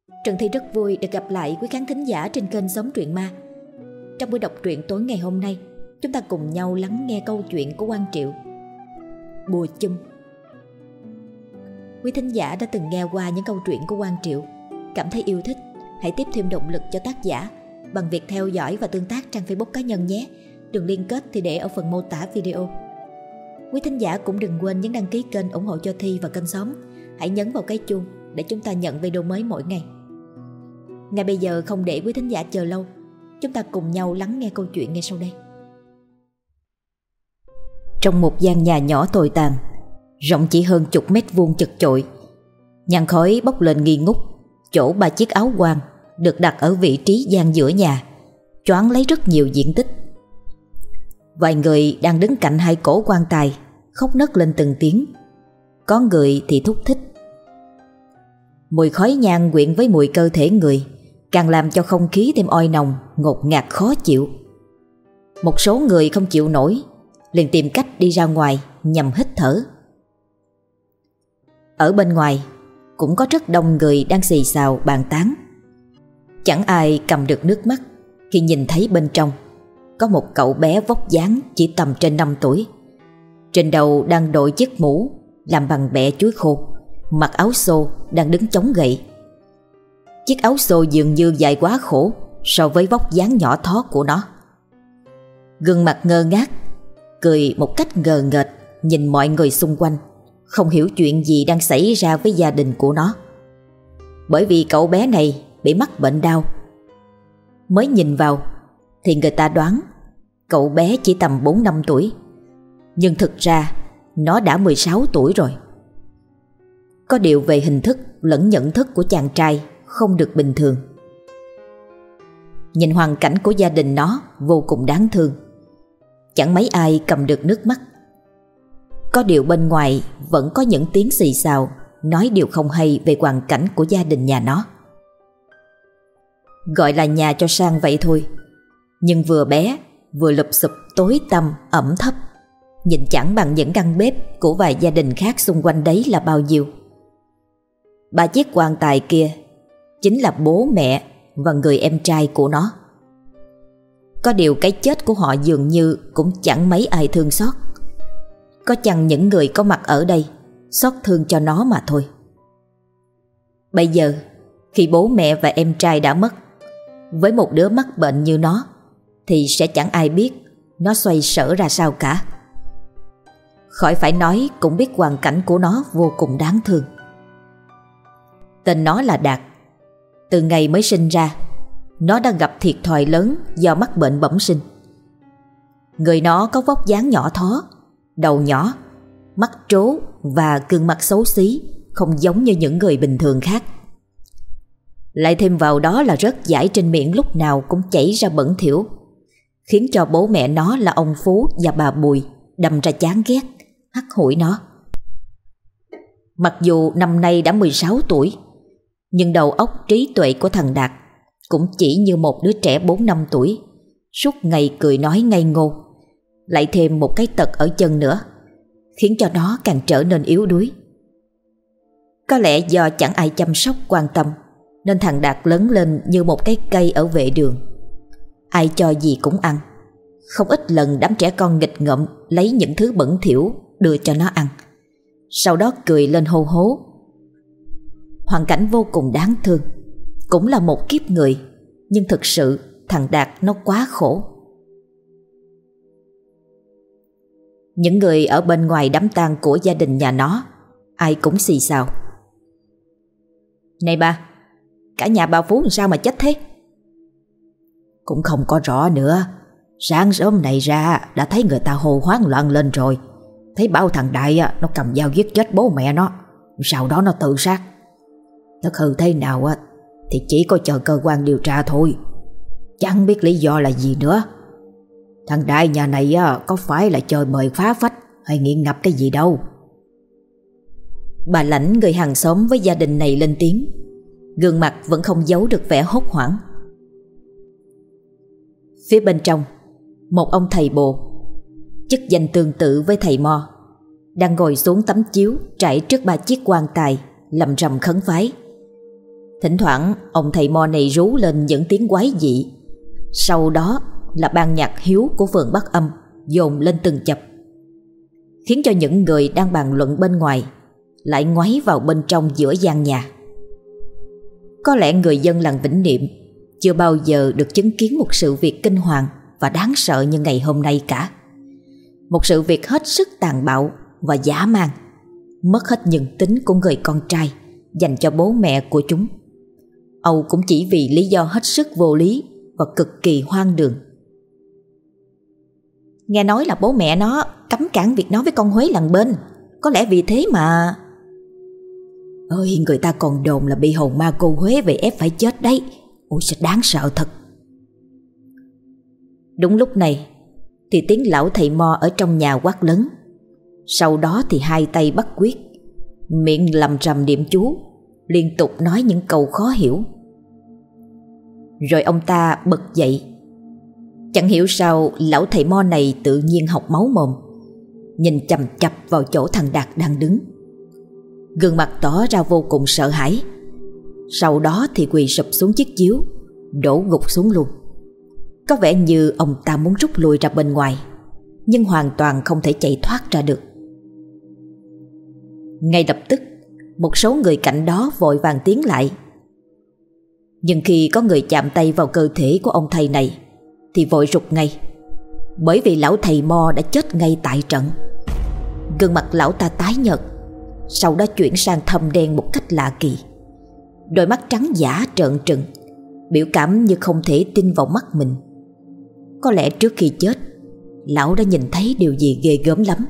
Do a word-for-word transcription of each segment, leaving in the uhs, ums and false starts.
Trần Thi rất vui được gặp lại quý khán thính giả trên kênh Sống Truyện Ma. Trong buổi đọc truyện tối ngày hôm nay, chúng ta cùng nhau lắng nghe câu chuyện của Quang Triệu, Bùa Chum. Quý thính giả đã từng nghe qua những câu chuyện của Quang Triệu, cảm thấy yêu thích, hãy tiếp thêm động lực cho tác giả bằng việc theo dõi và tương tác trang Facebook cá nhân nhé. Đường liên kết thì để ở phần mô tả video. Quý thính giả cũng đừng quên nhấn đăng ký kênh ủng hộ cho Thi và kênh Sống. Hãy nhấn vào cái chuông để chúng ta nhận video mới mỗi ngày. Ngay bây giờ không để quý thính giả chờ lâu, chúng ta cùng nhau lắng nghe câu chuyện ngay sau đây. Trong một gian nhà nhỏ tồi tàn, rộng chỉ hơn chục mét vuông chật chội, nhang khói bốc lên nghi ngút. Chỗ ba chiếc áo quan được đặt ở vị trí gian giữa nhà, choán lấy rất nhiều diện tích. Vài người đang đứng cạnh hai cổ quan tài khóc nấc lên từng tiếng, có người thì thúc thích. Mùi khói nhang quyện với mùi cơ thể người càng làm cho không khí thêm oi nồng, ngột ngạt khó chịu. Một số người không chịu nổi liền tìm cách đi ra ngoài nhằm hít thở. Ở bên ngoài cũng có rất đông người đang xì xào bàn tán. Chẳng ai cầm được nước mắt khi nhìn thấy bên trong có một cậu bé vóc dáng chỉ tầm trên năm tuổi. Trên đầu đang đội chiếc mũ làm bằng bẹ chuối khô, mặc áo xô đang đứng chống gậy. Chiếc áo xô dường như dài quá khổ so với vóc dáng nhỏ thó của nó. Gương mặt ngơ ngác, cười một cách ngờ nghệch nhìn mọi người xung quanh, không hiểu chuyện gì đang xảy ra với gia đình của nó. Bởi vì cậu bé này bị mắc bệnh đau. Mới nhìn vào thì người ta đoán cậu bé chỉ tầm bốn năm tuổi, nhưng thực ra nó đã mười sáu tuổi rồi. Có điều về hình thức lẫn nhận thức của chàng trai không được bình thường. Nhìn hoàn cảnh của gia đình nó vô cùng đáng thương, chẳng mấy ai cầm được nước mắt. Có điều bên ngoài vẫn có những tiếng xì xào nói điều không hay về hoàn cảnh của gia đình nhà nó. Gọi là nhà cho sang vậy thôi, nhưng vừa bé vừa lụp xụp, tối tăm, ẩm thấp, nhìn chẳng bằng những căn bếp của vài gia đình khác xung quanh đấy là bao nhiêu. Ba chiếc quan tài kia chính là bố mẹ và người em trai của nó. Có điều cái chết của họ dường như cũng chẳng mấy ai thương xót. Có chăng những người có mặt ở đây xót thương cho nó mà thôi. Bây giờ khi bố mẹ và em trai đã mất, với một đứa mắc bệnh như nó thì sẽ chẳng ai biết nó xoay sở ra sao cả. Khỏi phải nói cũng biết hoàn cảnh của nó vô cùng đáng thương. Tên nó là Đạt. Từ ngày mới sinh ra, nó đã gặp thiệt thòi lớn do mắc bệnh bẩm sinh. Người nó có vóc dáng nhỏ thó, đầu nhỏ, mắt trố và gương mặt xấu xí, không giống như những người bình thường khác. Lại thêm vào đó là rớt dãi trên miệng lúc nào cũng chảy ra bẩn thỉu, khiến cho bố mẹ nó là ông Phú và bà Bùi đâm ra chán ghét, hắt hủi nó. Mặc dù năm nay đã mười sáu tuổi, nhưng đầu óc trí tuệ của thằng Đạt cũng chỉ như một đứa trẻ bốn năm tuổi, suốt ngày cười nói ngây ngô. Lại thêm một cái tật ở chân nữa, khiến cho nó càng trở nên yếu đuối. Có lẽ do chẳng ai chăm sóc quan tâm, nên thằng Đạt lớn lên như một cái cây ở vệ đường. Ai cho gì cũng ăn. Không ít lần đám trẻ con nghịch ngợm lấy những thứ bẩn thỉu đưa cho nó ăn, sau đó cười lên hô hố. Hoàn cảnh vô cùng đáng thương. Cũng là một kiếp người, nhưng thực sự thằng Đạt nó quá khổ. Những người ở bên ngoài đám tang của gia đình nhà nó ai cũng xì xào. Này ba, cả nhà bà Phú làm sao mà chết thế? Cũng không có rõ nữa. Sáng sớm này ra đã thấy người ta hô hoáng loạn lên rồi. Thấy bảo thằng Đại nó cầm dao giết chết bố mẹ nó, sau đó nó tự sát. Thật hư thế nào thì chỉ có chờ cơ quan điều tra thôi. Chẳng biết lý do là gì nữa. Thằng Đại nhà này có phải là chơi bời phá phách hay nghiện ngập cái gì đâu. Bà Lãnh, người hàng xóm với gia đình này lên tiếng, gương mặt vẫn không giấu được vẻ hốt hoảng. Phía bên trong, một ông thầy bồ, chức danh tương tự với thầy Mo, đang ngồi xuống tấm chiếu trải trước ba chiếc quan tài, lầm rầm khấn vái. Thỉnh thoảng ông thầy mo này rú lên những tiếng quái dị. Sau đó là ban nhạc hiếu của phường Bắc Âm dồn lên từng chập, khiến cho những người đang bàn luận bên ngoài lại ngoáy vào bên trong giữa gian nhà. Có lẽ người dân làng Vĩnh Niệm chưa bao giờ được chứng kiến một sự việc kinh hoàng và đáng sợ như ngày hôm nay cả. Một sự việc hết sức tàn bạo và dã man, mất hết nhân tính của người con trai dành cho bố mẹ của chúng. Âu cũng chỉ vì lý do hết sức vô lý và cực kỳ hoang đường. Nghe nói là bố mẹ nó cấm cản việc nó với con Huế làng bên, có lẽ vì thế mà... Ơi, người ta còn đồn là bị hồn ma cô Huế về ép phải chết đấy. Ôi sao đáng sợ thật. Đúng lúc này thì tiếng lão thầy mo ở trong nhà quát lớn. Sau đó thì hai tay bắt quyết, miệng lầm rầm niệm chú, liên tục nói những câu khó hiểu. Rồi ông ta bật dậy. Chẳng hiểu sao lão thầy mo này tự nhiên học máu mồm, nhìn chằm chằm vào chỗ thằng Đạt đang đứng, gương mặt tỏ ra vô cùng sợ hãi. Sau đó thì quỳ sụp xuống chiếc chiếu, đổ gục xuống luôn. Có vẻ như ông ta muốn rút lui ra bên ngoài, nhưng hoàn toàn không thể chạy thoát ra được. Ngay lập tức một số người cạnh đó vội vàng tiến lại. Nhưng khi có người chạm tay vào cơ thể của ông thầy này thì vội rụt ngay, bởi vì lão thầy mo đã chết ngay tại trận. Gương mặt lão ta tái nhợt, sau đó chuyển sang thâm đen một cách lạ kỳ. Đôi mắt trắng dã trợn trừng, biểu cảm như không thể tin vào mắt mình. Có lẽ trước khi chết, lão đã nhìn thấy điều gì ghê gớm lắm.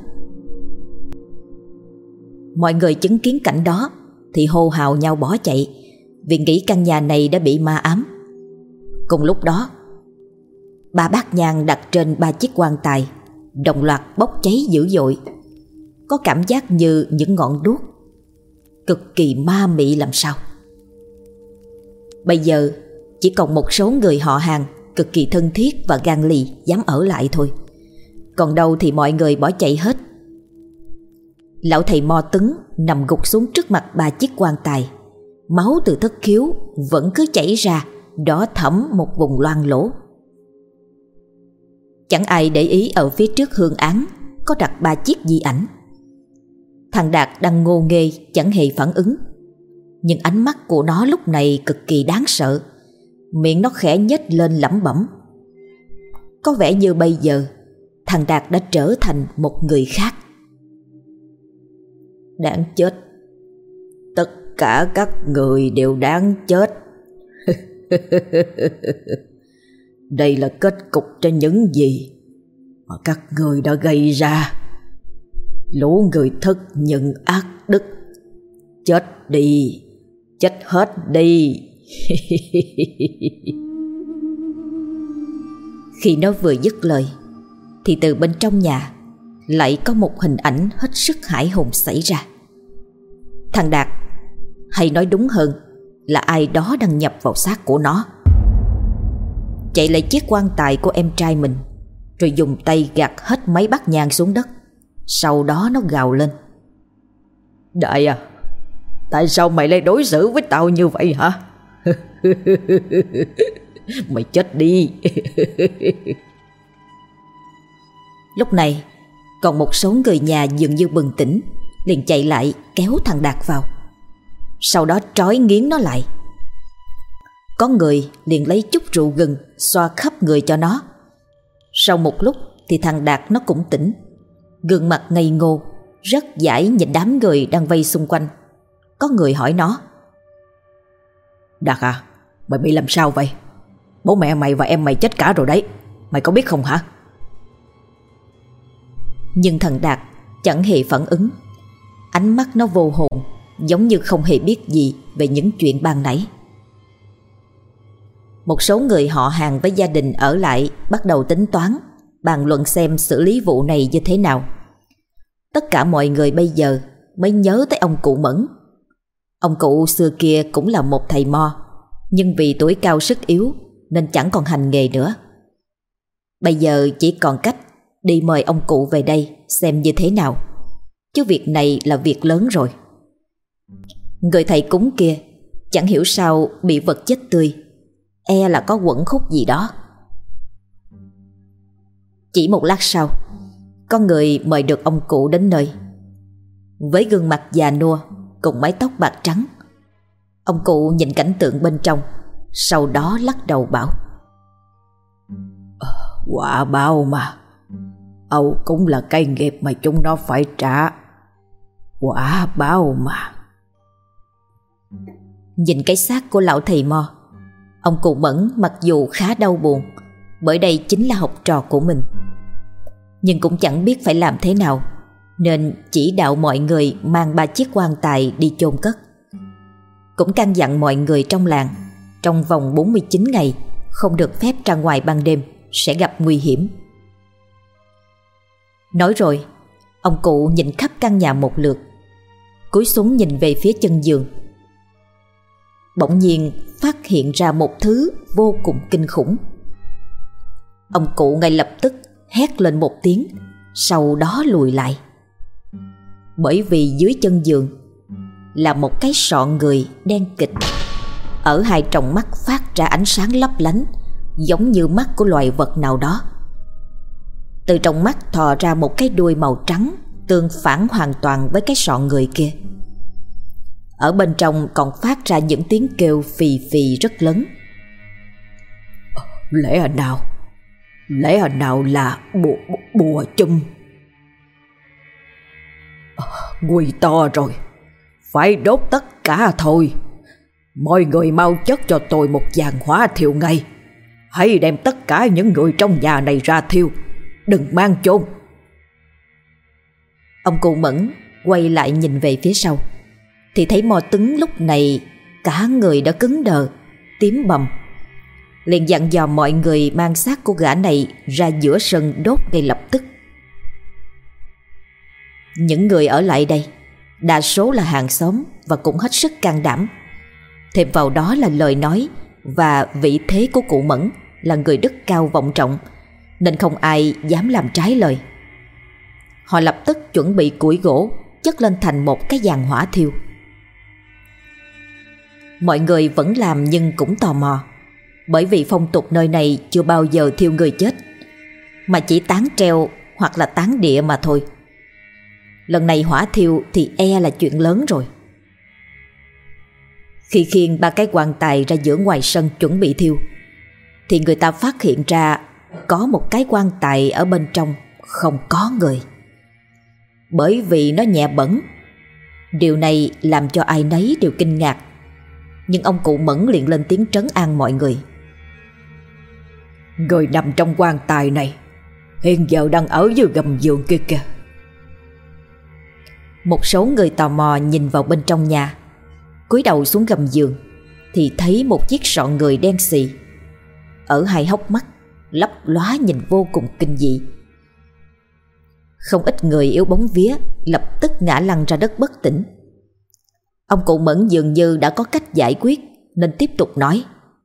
Mọi người chứng kiến cảnh đó thì hô hào nhau bỏ chạy, vì nghĩ căn nhà này đã bị ma ám. Cùng lúc đó, ba bát nhang đặt trên ba chiếc quan tài đồng loạt bốc cháy dữ dội, có cảm giác như những ngọn đuốc, cực kỳ ma mị làm sao. Bây giờ chỉ còn một số người họ hàng cực kỳ thân thiết và gan lì dám ở lại thôi, còn đâu thì mọi người bỏ chạy hết. Lão thầy mo tứng nằm gục xuống trước mặt ba chiếc quan tài, máu từ thất khiếu vẫn cứ chảy ra, đỏ thẫm một vùng loang lỗ. Chẳng ai để ý ở phía trước hương án có đặt ba chiếc di ảnh. Thằng Đạt đang ngô nghê chẳng hề phản ứng, nhưng ánh mắt của nó lúc này cực kỳ đáng sợ. Miệng nó khẽ nhếch lên lẩm bẩm. Có vẻ như bây giờ thằng Đạt đã trở thành một người khác. Đáng chết. Tất cả các người đều đáng chết. Đây là kết cục cho những gì mà các người đã gây ra. Lũ người thất nhân ác đức, chết đi, chết hết đi. Khi nó vừa dứt lời thì từ bên trong nhà lại có một hình ảnh hết sức hãi hùng xảy ra. Thằng Đạt, hay nói đúng hơn là ai đó đang nhập vào xác của nó, chạy lại chiếc quan tài của em trai mình, rồi dùng tay gạt hết mấy bát nhang xuống đất. Sau đó nó gào lên. Đại à, tại sao mày lại đối xử với tao như vậy hả? Mày chết đi. Lúc này còn một số người nhà dường như bừng tỉnh, liền chạy lại kéo thằng Đạt vào, sau đó trói nghiến nó lại. Có người liền lấy chút rượu gừng xoa khắp người cho nó. Sau một lúc thì thằng Đạt nó cũng tỉnh, gương mặt ngây ngô, rất dãi nhìn đám người đang vây xung quanh. Có người hỏi nó. Đạt à, mày bị làm sao vậy? Bố mẹ mày và em mày chết cả rồi đấy, mày có biết không hả? Nhưng thằng Đạt chẳng hề phản ứng. Ánh mắt nó vô hồn, giống như không hề biết gì về những chuyện ban nãy. Một số người họ hàng với gia đình ở lại bắt đầu tính toán, bàn luận xem xử lý vụ này như thế nào. Tất cả mọi người bây giờ mới nhớ tới ông cụ Mẫn. Ông cụ xưa kia cũng là một thầy mo, nhưng vì tuổi cao sức yếu nên chẳng còn hành nghề nữa. Bây giờ chỉ còn cách đi mời ông cụ về đây xem như thế nào, chứ việc này là việc lớn rồi. Người thầy cúng kia Chẳng hiểu sao bị vật chết tươi, e là có quẩn khúc gì đó. Chỉ một lát sau, có người mời được ông cụ đến nơi. Với gương mặt già nua cùng mái tóc bạc trắng, ông cụ nhìn cảnh tượng bên trong, sau đó lắc đầu bảo: Quả báo mà, Âu cũng là cây nghiệp mà chúng nó phải trả. Quả báo mà. Nhìn cái xác của lão thầy Mo, ông cụ Mẫn mặc dù khá đau buồn, bởi đây chính là học trò của mình, nhưng cũng chẳng biết phải làm thế nào, nên chỉ đạo mọi người mang ba chiếc quan tài đi chôn cất. Cũng căn dặn mọi người trong làng trong vòng bốn mươi chín ngày không được phép ra ngoài ban đêm, sẽ gặp nguy hiểm. Nói rồi, ông cụ nhìn khắp căn nhà một lượt, cúi xuống nhìn về phía chân giường. Bỗng nhiên phát hiện ra một thứ vô cùng kinh khủng. Ông cụ ngay lập tức hét lên một tiếng, sau đó lùi lại. Bởi vì dưới chân giường là một cái sọn người đen kịt, ở hai tròng mắt phát ra ánh sáng lấp lánh, giống như mắt của loài vật nào đó. Từ trong mắt thò ra một cái đuôi màu trắng, tương phản hoàn toàn với cái sọn người kia. Ở bên trong còn phát ra những tiếng kêu phì phì rất lớn. Lẽ nào Lẽ nào là bùa, bùa chum? Nguy to rồi, phải đốt tất cả thôi. Mọi người mau chất cho tôi một vàng hỏa thiêu ngay. Hãy đem tất cả những người trong nhà này ra thiêu, đừng mang chôn. Ông cụ Mẫn quay lại nhìn về phía sau, thì thấy Mo Tứng lúc này cả người đã cứng đờ, tím bầm. Liền dặn dò mọi người mang xác của gã này ra giữa sân đốt ngay lập tức. Những người ở lại đây đa số là hàng xóm và cũng hết sức can đảm. Thêm vào đó là lời nói và vị thế của cụ Mẫn là người đức cao vọng trọng, nên không ai dám làm trái lời. Họ lập tức chuẩn bị củi gỗ chất lên thành một cái giàn hỏa thiêu. Mọi người vẫn làm nhưng cũng tò mò, bởi vì phong tục nơi này chưa bao giờ thiêu người chết, mà chỉ tán treo hoặc là tán địa mà thôi. Lần này hỏa thiêu thì e là chuyện lớn rồi. Khi khiêng ba cái quan tài ra giữa ngoài sân chuẩn bị thiêu, thì người ta phát hiện ra có một cái quan tài ở bên trong không có người, bởi vì nó nhẹ bẩn. Điều này làm cho ai nấy đều kinh ngạc, nhưng ông cụ Mẫn liền lên tiếng trấn an mọi người. Người nằm trong quan tài này hiện giờ đang ở dưới gầm giường kia kìa. Một số người tò mò nhìn vào bên trong nhà, cúi đầu xuống gầm giường thì thấy một chiếc sọn người đen xì, ở hai hốc mắt lấp lóa nhìn vô cùng kinh dị. Không ít người yếu bóng vía lập tức ngã lăn ra đất bất tỉnh. Ông cụ Mẫn dường như đã có cách giải quyết nên tiếp tục nói: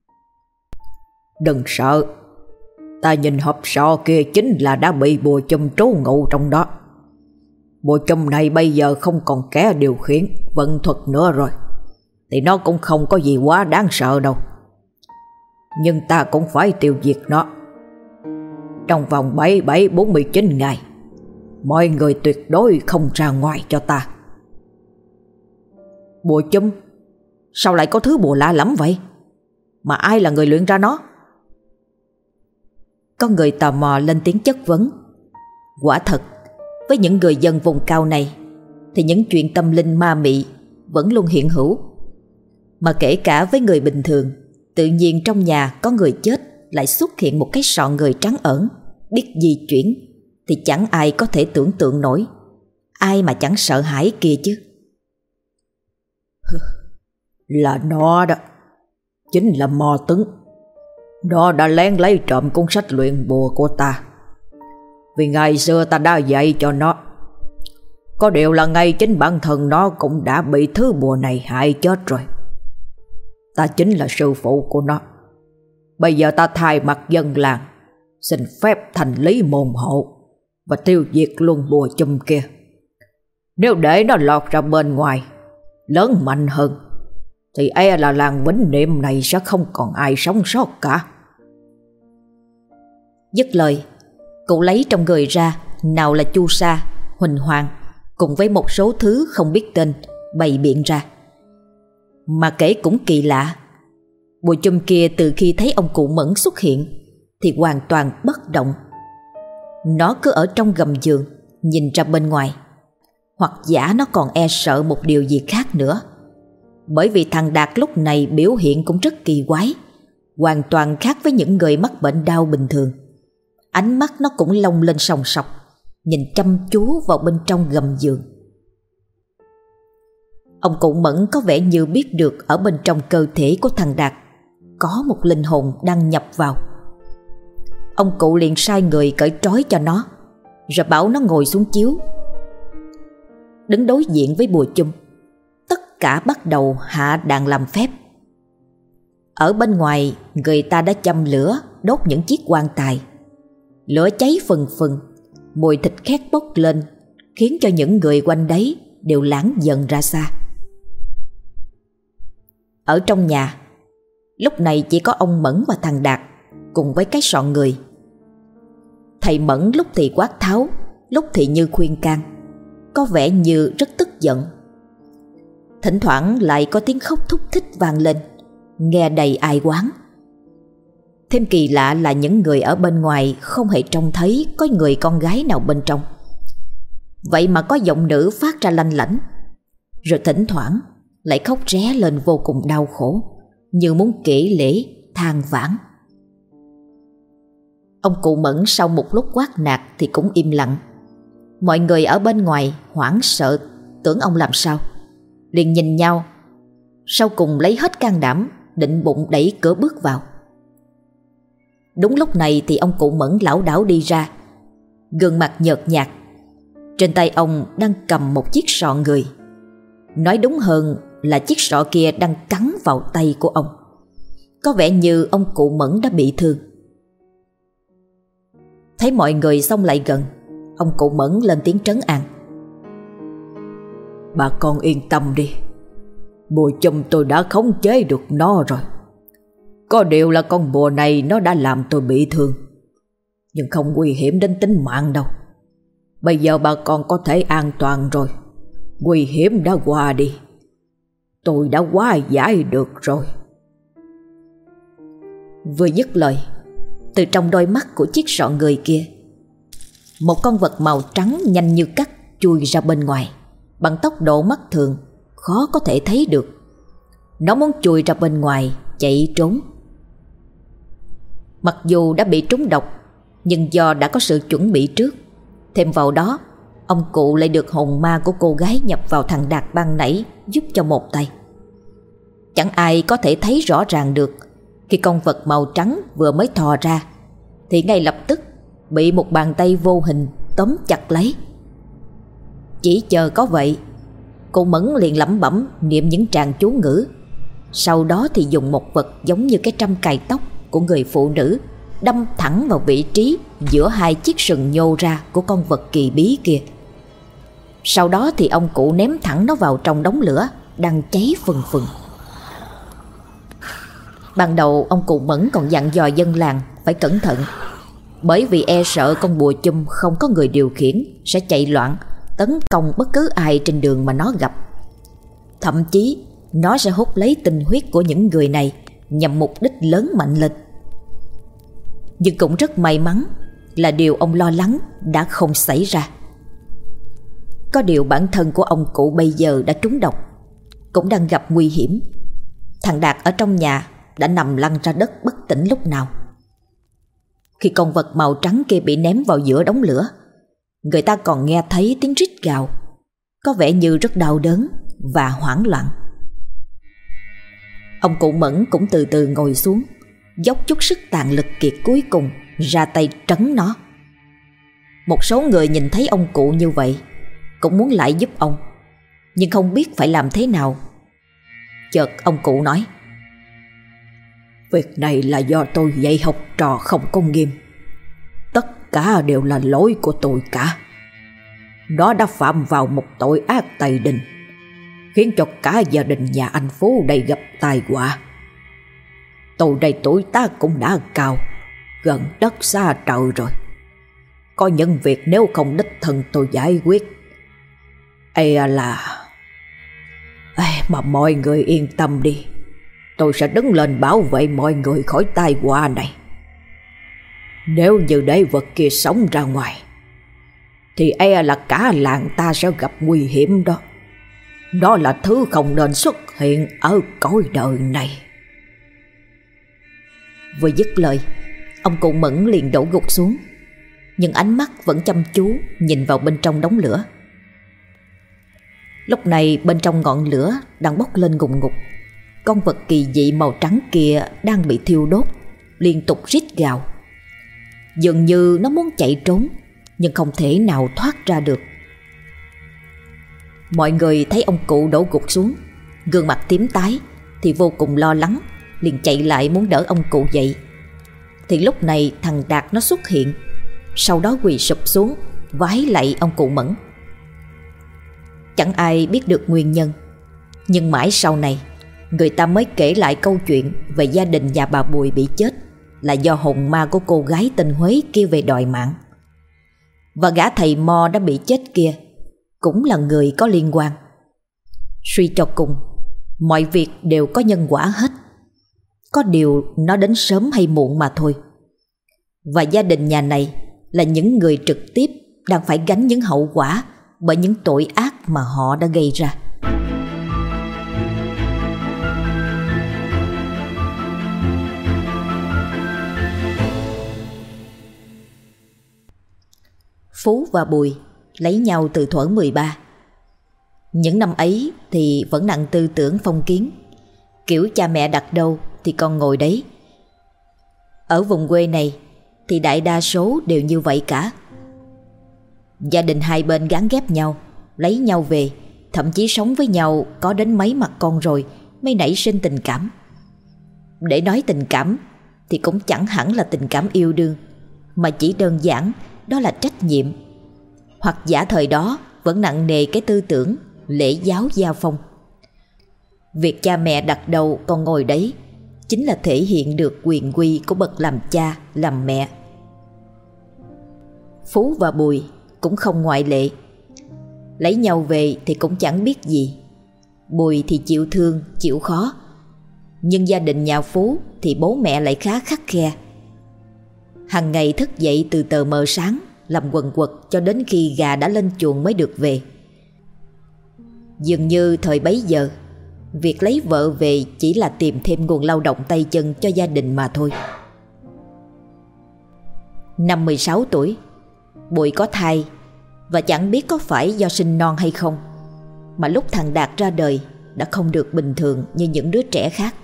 Đừng sợ, ta nhìn hộp sọ kia chính là đã bị bùa chum trú ngụ trong đó. Bùa chum này bây giờ không còn kẻ điều khiển vận thuật nữa rồi, thì nó cũng không có gì quá đáng sợ đâu. Nhưng ta cũng phải tiêu diệt nó. Trong vòng bảy bảy bốn mươi chín ngày, mọi người tuyệt đối không ra ngoài cho ta. Bùa chum? Sao lại có thứ bùa lạ lắm vậy? Mà ai là người luyện ra nó? Có người tò mò lên tiếng chất vấn. Quả thật, với những người dân vùng cao này thì những chuyện tâm linh ma mị vẫn luôn hiện hữu. Mà kể cả với người bình thường, tự nhiên trong nhà có người chết lại xuất hiện một cái sọn người trắng ẩn biết di chuyển, thì chẳng ai có thể tưởng tượng nổi. Ai mà chẳng sợ hãi kia chứ. Là nó đó, chính là Mo Tứng. Nó đã lén lấy trộm cuốn sách luyện bùa của ta, vì ngày xưa ta đã dạy cho nó. Có điều là ngay chính bản thân nó cũng đã bị thứ bùa này hại chết rồi. Ta chính là sư phụ của nó. Bây giờ ta thay mặt dân làng, xin phép thành lý môn hộ và tiêu diệt luôn bùa chum kia. Nếu để nó lọt ra bên ngoài, lớn mạnh hơn, thì e là làng Vĩnh Niệm này sẽ không còn ai sống sót cả. Dứt lời, cụ lấy trong người ra nào là chu sa, huỳnh hoàng cùng với một số thứ không biết tên bày biện ra. Mà kể cũng kỳ lạ, bùa chum kia từ khi thấy ông cụ Mẫn xuất hiện thì hoàn toàn bất động. Nó cứ ở trong gầm giường nhìn ra bên ngoài, hoặc giả nó còn e sợ một điều gì khác nữa. Bởi vì thằng Đạt lúc này biểu hiện cũng rất kỳ quái, hoàn toàn khác với những người mắc bệnh đau bình thường. Ánh mắt nó cũng lông lên sòng sọc, nhìn chăm chú vào bên trong gầm giường. Ông cụ Mẫn có vẻ như biết được ở bên trong cơ thể của thằng Đạt có một linh hồn đang nhập vào. Ông cụ liền sai người cởi trói cho nó, rồi bảo nó ngồi xuống chiếu, đứng đối diện với bùa chum. Tất cả bắt đầu hạ đàn làm phép. Ở bên ngoài, người ta đã châm lửa đốt những chiếc quan tài. Lửa cháy phừng phừng, mùi thịt khét bốc lên, khiến cho những người quanh đấy đều lảng dần ra xa. Ở trong nhà, lúc này chỉ có ông Mẫn và thằng Đạt cùng với cái sọn người. Thầy Mẫn lúc thì quát tháo, lúc thì như khuyên can, có vẻ như rất tức giận. Thỉnh thoảng lại có tiếng khóc thúc thích vang lên, nghe đầy ai oán. Thêm kỳ lạ là những người ở bên ngoài không hề trông thấy có người con gái nào bên trong. Vậy mà có giọng nữ phát ra lanh lảnh, rồi thỉnh thoảng lại khóc ré lên vô cùng đau khổ, như muốn kể lể than vãn. Ông cụ Mẫn sau một lúc quát nạt thì cũng im lặng. Mọi người ở bên ngoài hoảng sợ tưởng ông làm sao, liền nhìn nhau, sau cùng lấy hết can đảm định bụng đẩy cửa bước vào. Đúng lúc này thì ông cụ Mẫn lảo đảo đi ra, gương mặt nhợt nhạt. Trên tay ông đang cầm một chiếc sọ người, nói đúng hơn là chiếc sọ kia đang cắn vào tay của ông. Có vẻ như ông cụ Mẫn đã bị thương. Thấy mọi người xông lại gần, ông cụ Mẫn lên tiếng trấn an: "Bà con yên tâm đi, bùa chum tôi đã khống chế được nó rồi. Có điều là con bùa này nó đã làm tôi bị thương, nhưng không nguy hiểm đến tính mạng đâu. Bây giờ bà con có thể an toàn rồi, nguy hiểm đã qua đi. Tôi đã hóa giải được rồi." Vừa dứt lời, từ trong đôi mắt của chiếc sọ người kia, một con vật màu trắng nhanh như cắt chui ra bên ngoài bằng tốc độ mắt thường khó có thể thấy được. Nó muốn chui ra bên ngoài chạy trốn. Mặc dù đã bị trúng độc, nhưng do đã có sự chuẩn bị trước, thêm vào đó ông cụ lại được hồn ma của cô gái nhập vào thằng Đạt ban nãy giúp cho một tay. Chẳng ai có thể thấy rõ ràng được khi con vật màu trắng vừa mới thò ra thì ngay lập tức bị một bàn tay vô hình tóm chặt lấy. Chỉ chờ có vậy, cô Mẫn liền lẩm bẩm niệm những tràng chú ngữ, sau đó thì dùng một vật giống như cái trăm cài tóc của người phụ nữ đâm thẳng vào vị trí giữa hai chiếc sừng nhô ra của con vật kỳ bí kia. Sau đó thì ông cụ ném thẳng nó vào trong đống lửa đang cháy phừng phừng. Ban đầu ông cụ Mẫn còn dặn dò dân làng phải cẩn thận, bởi vì e sợ con bùa chum không có người điều khiển sẽ chạy loạn tấn công bất cứ ai trên đường mà nó gặp. Thậm chí nó sẽ hút lấy tinh huyết của những người này nhằm mục đích lớn mạnh lên. Nhưng cũng rất may mắn là điều ông lo lắng đã không xảy ra. Có điều bản thân của ông cụ bây giờ đã trúng độc, cũng đang gặp nguy hiểm. Thằng Đạt ở trong nhà đã nằm lăn ra đất bất tỉnh lúc nào. Khi con vật màu trắng kia bị ném vào giữa đống lửa, người ta còn nghe thấy tiếng rít gào, có vẻ như rất đau đớn và hoảng loạn. Ông cụ Mẫn cũng từ từ ngồi xuống, dốc chút sức tàn lực kiệt cuối cùng ra tay trấn nó. Một số người nhìn thấy ông cụ như vậy cũng muốn lại giúp ông, nhưng không biết phải làm thế nào. Chợt ông cụ nói: "Việc này là do tôi dạy học trò không có nghiêm. Tất cả đều là lỗi của tôi cả. Nó đã phạm vào một tội ác tày đình. khiến cho cả gia đình nhà anh Phú đây gặp tai họa. Tôi đây tuổi tác cũng đã cao, gần đất xa trời rồi. Có những việc nếu không đích thân tôi giải quyết, e là... Ê, mà mọi người yên tâm đi, tôi sẽ đứng lên bảo vệ mọi người khỏi tai họa này. Nếu như để vật kia sống ra ngoài, thì e là cả làng ta sẽ gặp nguy hiểm đó. Đó là thứ không nên xuất hiện ở cõi đời này. Vừa dứt lời, ông cụ Mẫn liền đổ gục xuống, nhưng ánh mắt vẫn chăm chú nhìn vào bên trong đống lửa. Lúc này bên trong ngọn lửa đang bốc lên ngùn ngụt. Con vật kỳ dị màu trắng kia đang bị thiêu đốt, liên tục rít gào. Dường như nó muốn chạy trốn, nhưng không thể nào thoát ra được. Mọi người thấy ông cụ đổ gục xuống, gương mặt tím tái, thì vô cùng lo lắng, liền chạy lại muốn đỡ ông cụ dậy. Thì lúc này thằng Đạt nó xuất hiện, sau đó quỳ sụp xuống vái lạy ông cụ Mẫn. Chẳng ai biết được nguyên nhân, nhưng mãi sau này người ta mới kể lại câu chuyện về gia đình nhà bà Bùi bị chết là do hồn ma của cô gái tên Huế kia về đòi mạng. Và gã thầy mo đã bị chết kia cũng là người có liên quan. Suy cho cùng, mọi việc đều có nhân quả hết. Có điều nó đến sớm hay muộn mà thôi. Và gia đình nhà này là những người trực tiếp đang phải gánh những hậu quả bởi những tội ác mà họ đã gây ra. Phú và Bùi lấy nhau từ thuở mười ba. Những năm ấy thì vẫn nặng tư tưởng phong kiến, kiểu cha mẹ đặt đâu thì con ngồi đấy. Ở vùng quê này thì đại đa số đều như vậy cả. Gia đình hai bên gán ghép nhau, lấy nhau về, thậm chí sống với nhau có đến mấy mặt con rồi mới nảy sinh tình cảm. Để nói tình cảm thì cũng chẳng hẳn là tình cảm yêu đương, mà chỉ đơn giản đó là trách nhiệm. Hoặc giả thời đó vẫn nặng nề cái tư tưởng lễ giáo gia phong. Việc cha mẹ đặt đầu con ngồi đấy chính là thể hiện được quyền uy của bậc làm cha làm mẹ. Phú và Bùi cũng không ngoại lệ. Lấy nhau về thì cũng chẳng biết gì. Bùi thì chịu thương chịu khó, nhưng gia đình nhà Phú thì bố mẹ lại khá khắt khe. Hằng ngày thức dậy từ tờ mờ sáng làm quần quật cho đến khi gà đã lên chuồng mới được về. Dường như thời bấy giờ, việc lấy vợ về chỉ là tìm thêm nguồn lao động tay chân cho gia đình mà thôi. Năm mười sáu tuổi, Bùi có thai, và chẳng biết có phải do sinh non hay không mà lúc thằng Đạt ra đời đã không được bình thường như những đứa trẻ khác.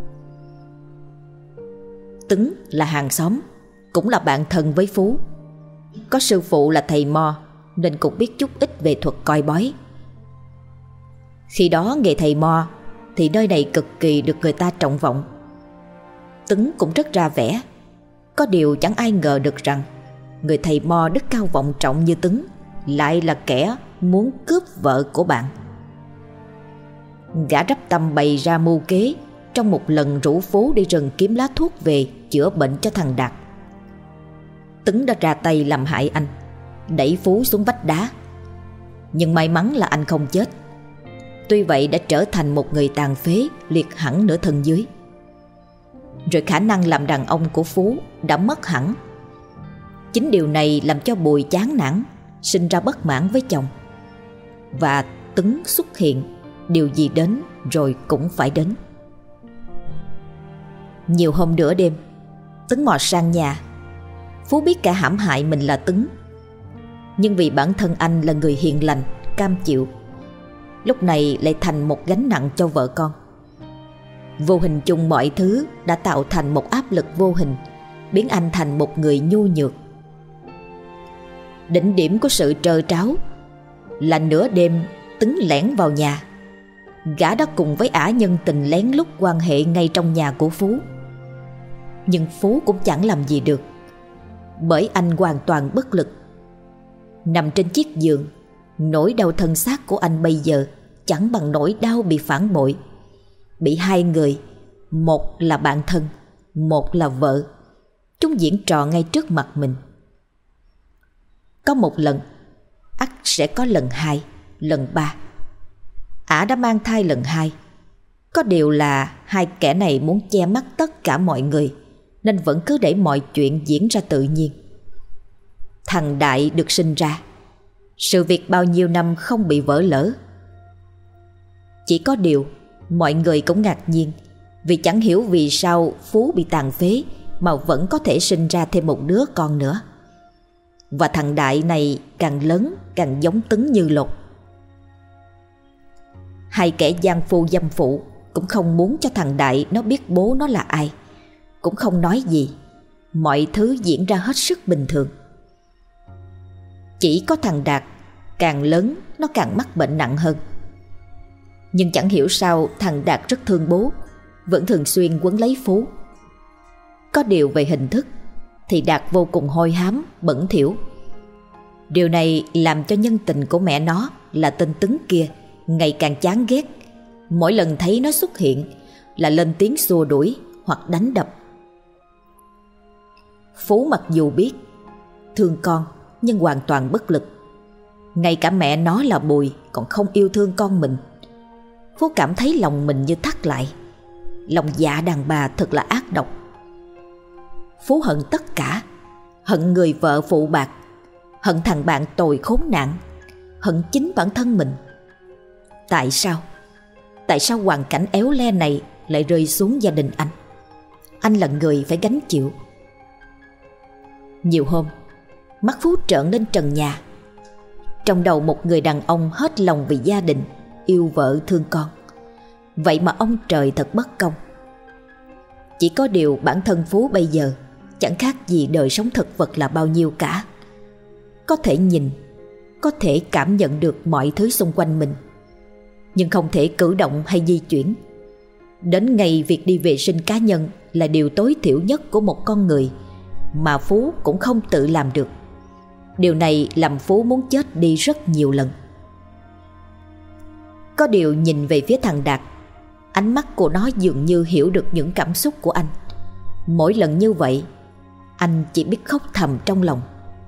Tứng là hàng xóm, cũng là bạn thân với Phú. Có sư phụ là thầy mo nên cũng biết chút ít về thuật coi bói. Khi đó nghề thầy mo thì nơi này cực kỳ được người ta trọng vọng. Tứng cũng rất ra vẻ. Có điều chẳng ai ngờ được rằng người thầy mo đức cao vọng trọng như Tứng lại là kẻ muốn cướp vợ của bạn. Gã đắp tâm bày ra mưu kế trong một lần rủ Phú đi rừng kiếm lá thuốc về chữa bệnh cho thằng Đạt. Tứng đã ra tay làm hại anh, đẩy Phú xuống vách đá. Nhưng may mắn là anh không chết. Tuy vậy đã trở thành một người tàn phế, liệt hẳn nửa thân dưới. Rồi khả năng làm đàn ông của Phú đã mất hẳn. Chính điều này làm cho Bùi chán nản, sinh ra bất mãn với chồng. Và Tứng xuất hiện, điều gì đến rồi cũng phải đến. Nhiều hôm nửa đêm, Tứng mò sang nhà. Phú biết kẻ hãm hại mình là Tứng, nhưng vì bản thân anh là người hiền lành, cam chịu, lúc này lại thành một gánh nặng cho vợ con. Vô hình chung mọi thứ đã tạo thành một áp lực vô hình, biến anh thành một người nhu nhược. Đỉnh điểm của sự trơ tráo là nửa đêm Tứng lẻn vào nhà. Gã đã cùng với ả nhân tình lén lút quan hệ ngay trong nhà của Phú. Nhưng Phú cũng chẳng làm gì được, bởi anh hoàn toàn bất lực. Nằm trên chiếc giường, nỗi đau thân xác của anh bây giờ chẳng bằng nỗi đau bị phản bội. Bị hai người, một là bạn thân, một là vợ, chúng diễn trò ngay trước mặt mình. Có một lần, ắt sẽ có lần hai, lần ba. Ả đã mang thai lần hai. Có điều là hai kẻ này muốn che mắt tất cả mọi người, nên vẫn cứ để mọi chuyện diễn ra tự nhiên. Thằng Đại được sinh ra, sự việc bao nhiêu năm không bị vỡ lỡ. Chỉ có điều mọi người cũng ngạc nhiên, vì chẳng hiểu vì sao Phú bị tàn phế mà vẫn có thể sinh ra thêm một đứa con nữa. Và thằng Đại này càng lớn càng giống Tứng như lột. Hai kẻ gian phu dâm phụ cũng không muốn cho thằng Đại nó biết bố nó là ai, cũng không nói gì. Mọi thứ diễn ra hết sức bình thường. Chỉ có thằng Đạt càng lớn nó càng mắc bệnh nặng hơn. Nhưng chẳng hiểu sao thằng Đạt rất thương bố, vẫn thường xuyên quấn lấy Phú. Có điều về hình thức thì Đạt vô cùng hôi hám, bẩn thỉu. Điều này làm cho nhân tình của mẹ nó là tên Tứng kia ngày càng chán ghét. Mỗi lần thấy nó xuất hiện là lên tiếng xua đuổi hoặc đánh đập. Phú mặc dù biết thương con nhưng hoàn toàn bất lực. Ngay cả mẹ nó là Bùi còn không yêu thương con mình. Phú cảm thấy lòng mình như thắt lại. Lòng dạ đàn bà thật là ác độc. Phú hận tất cả. Hận người vợ phụ bạc, hận thằng bạn tồi khốn nạn, hận chính bản thân mình. Tại sao? Tại sao hoàn cảnh éo le này lại rơi xuống gia đình anh? Anh là người phải gánh chịu. Nhiều hôm mắt Phú trợn lên trần nhà. Trong đầu một người đàn ông hết lòng vì gia đình, yêu vợ thương con. Vậy mà ông trời thật bất công. Chỉ có điều bản thân Phú bây giờ chẳng khác gì đời sống thực vật là bao nhiêu cả. Có thể nhìn, có thể cảm nhận được mọi thứ xung quanh mình, nhưng không thể cử động hay di chuyển. Đến ngày việc đi vệ sinh cá nhân là điều tối thiểu nhất của một con người, mà Phú cũng không tự làm được. Điều này làm Phú muốn chết đi rất nhiều lần. Có điều nhìn về phía thằng Đạt, ánh mắt của nó dường như hiểu được những cảm xúc của anh. Mỗi lần như vậy, anh chỉ biết khóc thầm trong lòng.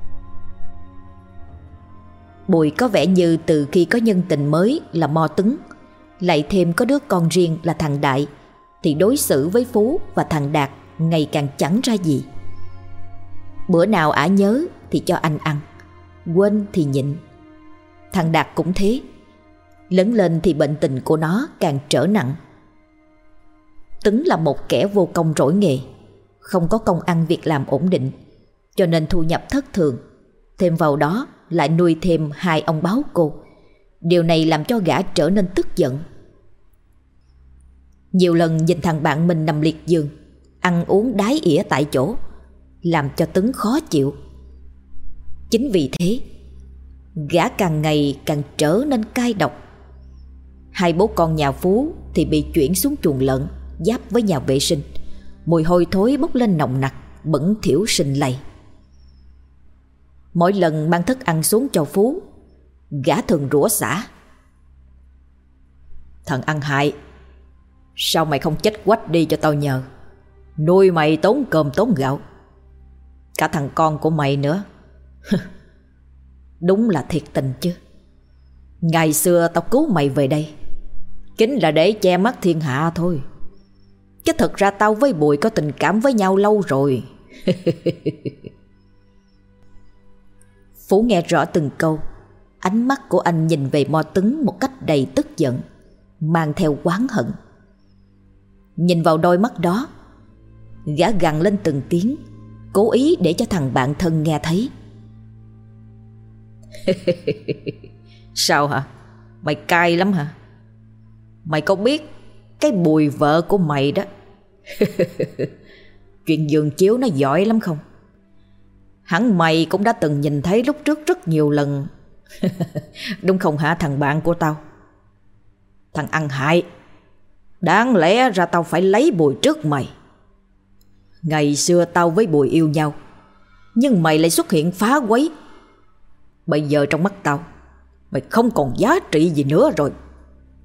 Bùi có vẻ như từ khi có nhân tình mới là Mo Tứng, lại thêm có đứa con riêng là thằng Đại, thì đối xử với Phú và thằng Đạt ngày càng chẳng ra gì. Bữa nào ả nhớ thì cho anh ăn, quên thì nhịn. Thằng Đạt cũng thế. Lớn lên thì bệnh tình của nó càng trở nặng. Tứng là một kẻ vô công rỗi nghề, không có công ăn việc làm ổn định, cho nên thu nhập thất thường. Thêm vào đó lại nuôi thêm hai ông báo cô. Điều này làm cho gã trở nên tức giận. Nhiều lần nhìn thằng bạn mình nằm liệt giường, ăn uống đái ỉa tại chỗ, làm cho Tứng khó chịu. Chính vì thế, gã càng ngày càng trở nên cay độc. Hai bố con nhà Phú thì bị chuyển xuống chuồng lợn giáp với nhà vệ sinh. Mùi hôi thối bốc lên nồng nặc, bẩn thỉu sình lầy. Mỗi lần mang thức ăn xuống cho Phú, gã thường rủa xả: "Thằng ăn hại, sao mày không chết quách đi cho tao nhờ? Nuôi mày tốn cơm tốn gạo. Cả thằng con của mày nữa." Đúng là thiệt tình chứ. Ngày xưa tao cứu mày về đây chính là để che mắt thiên hạ thôi, chứ thật ra tao với Bùi có tình cảm với nhau lâu rồi. Phú nghe rõ từng câu. Ánh mắt của anh nhìn về Mo Tứng một cách đầy tức giận, mang theo oán hận. Nhìn vào đôi mắt đó, gã gằn lên từng tiếng, cố ý để cho thằng bạn thân nghe thấy. Sao hả? Mày cay lắm hả? Mày có biết cái Bùi vợ của mày đó chuyện giường chiếu nó giỏi lắm không? Hẳn mày cũng đã từng nhìn thấy lúc trước rất nhiều lần. Đúng không hả thằng bạn của tao? Thằng ăn hại, đáng lẽ ra tao phải lấy Bùi trước mày. Ngày xưa tao với Bùi yêu nhau, nhưng mày lại xuất hiện phá quấy. Bây giờ trong mắt tao, mày không còn giá trị gì nữa rồi.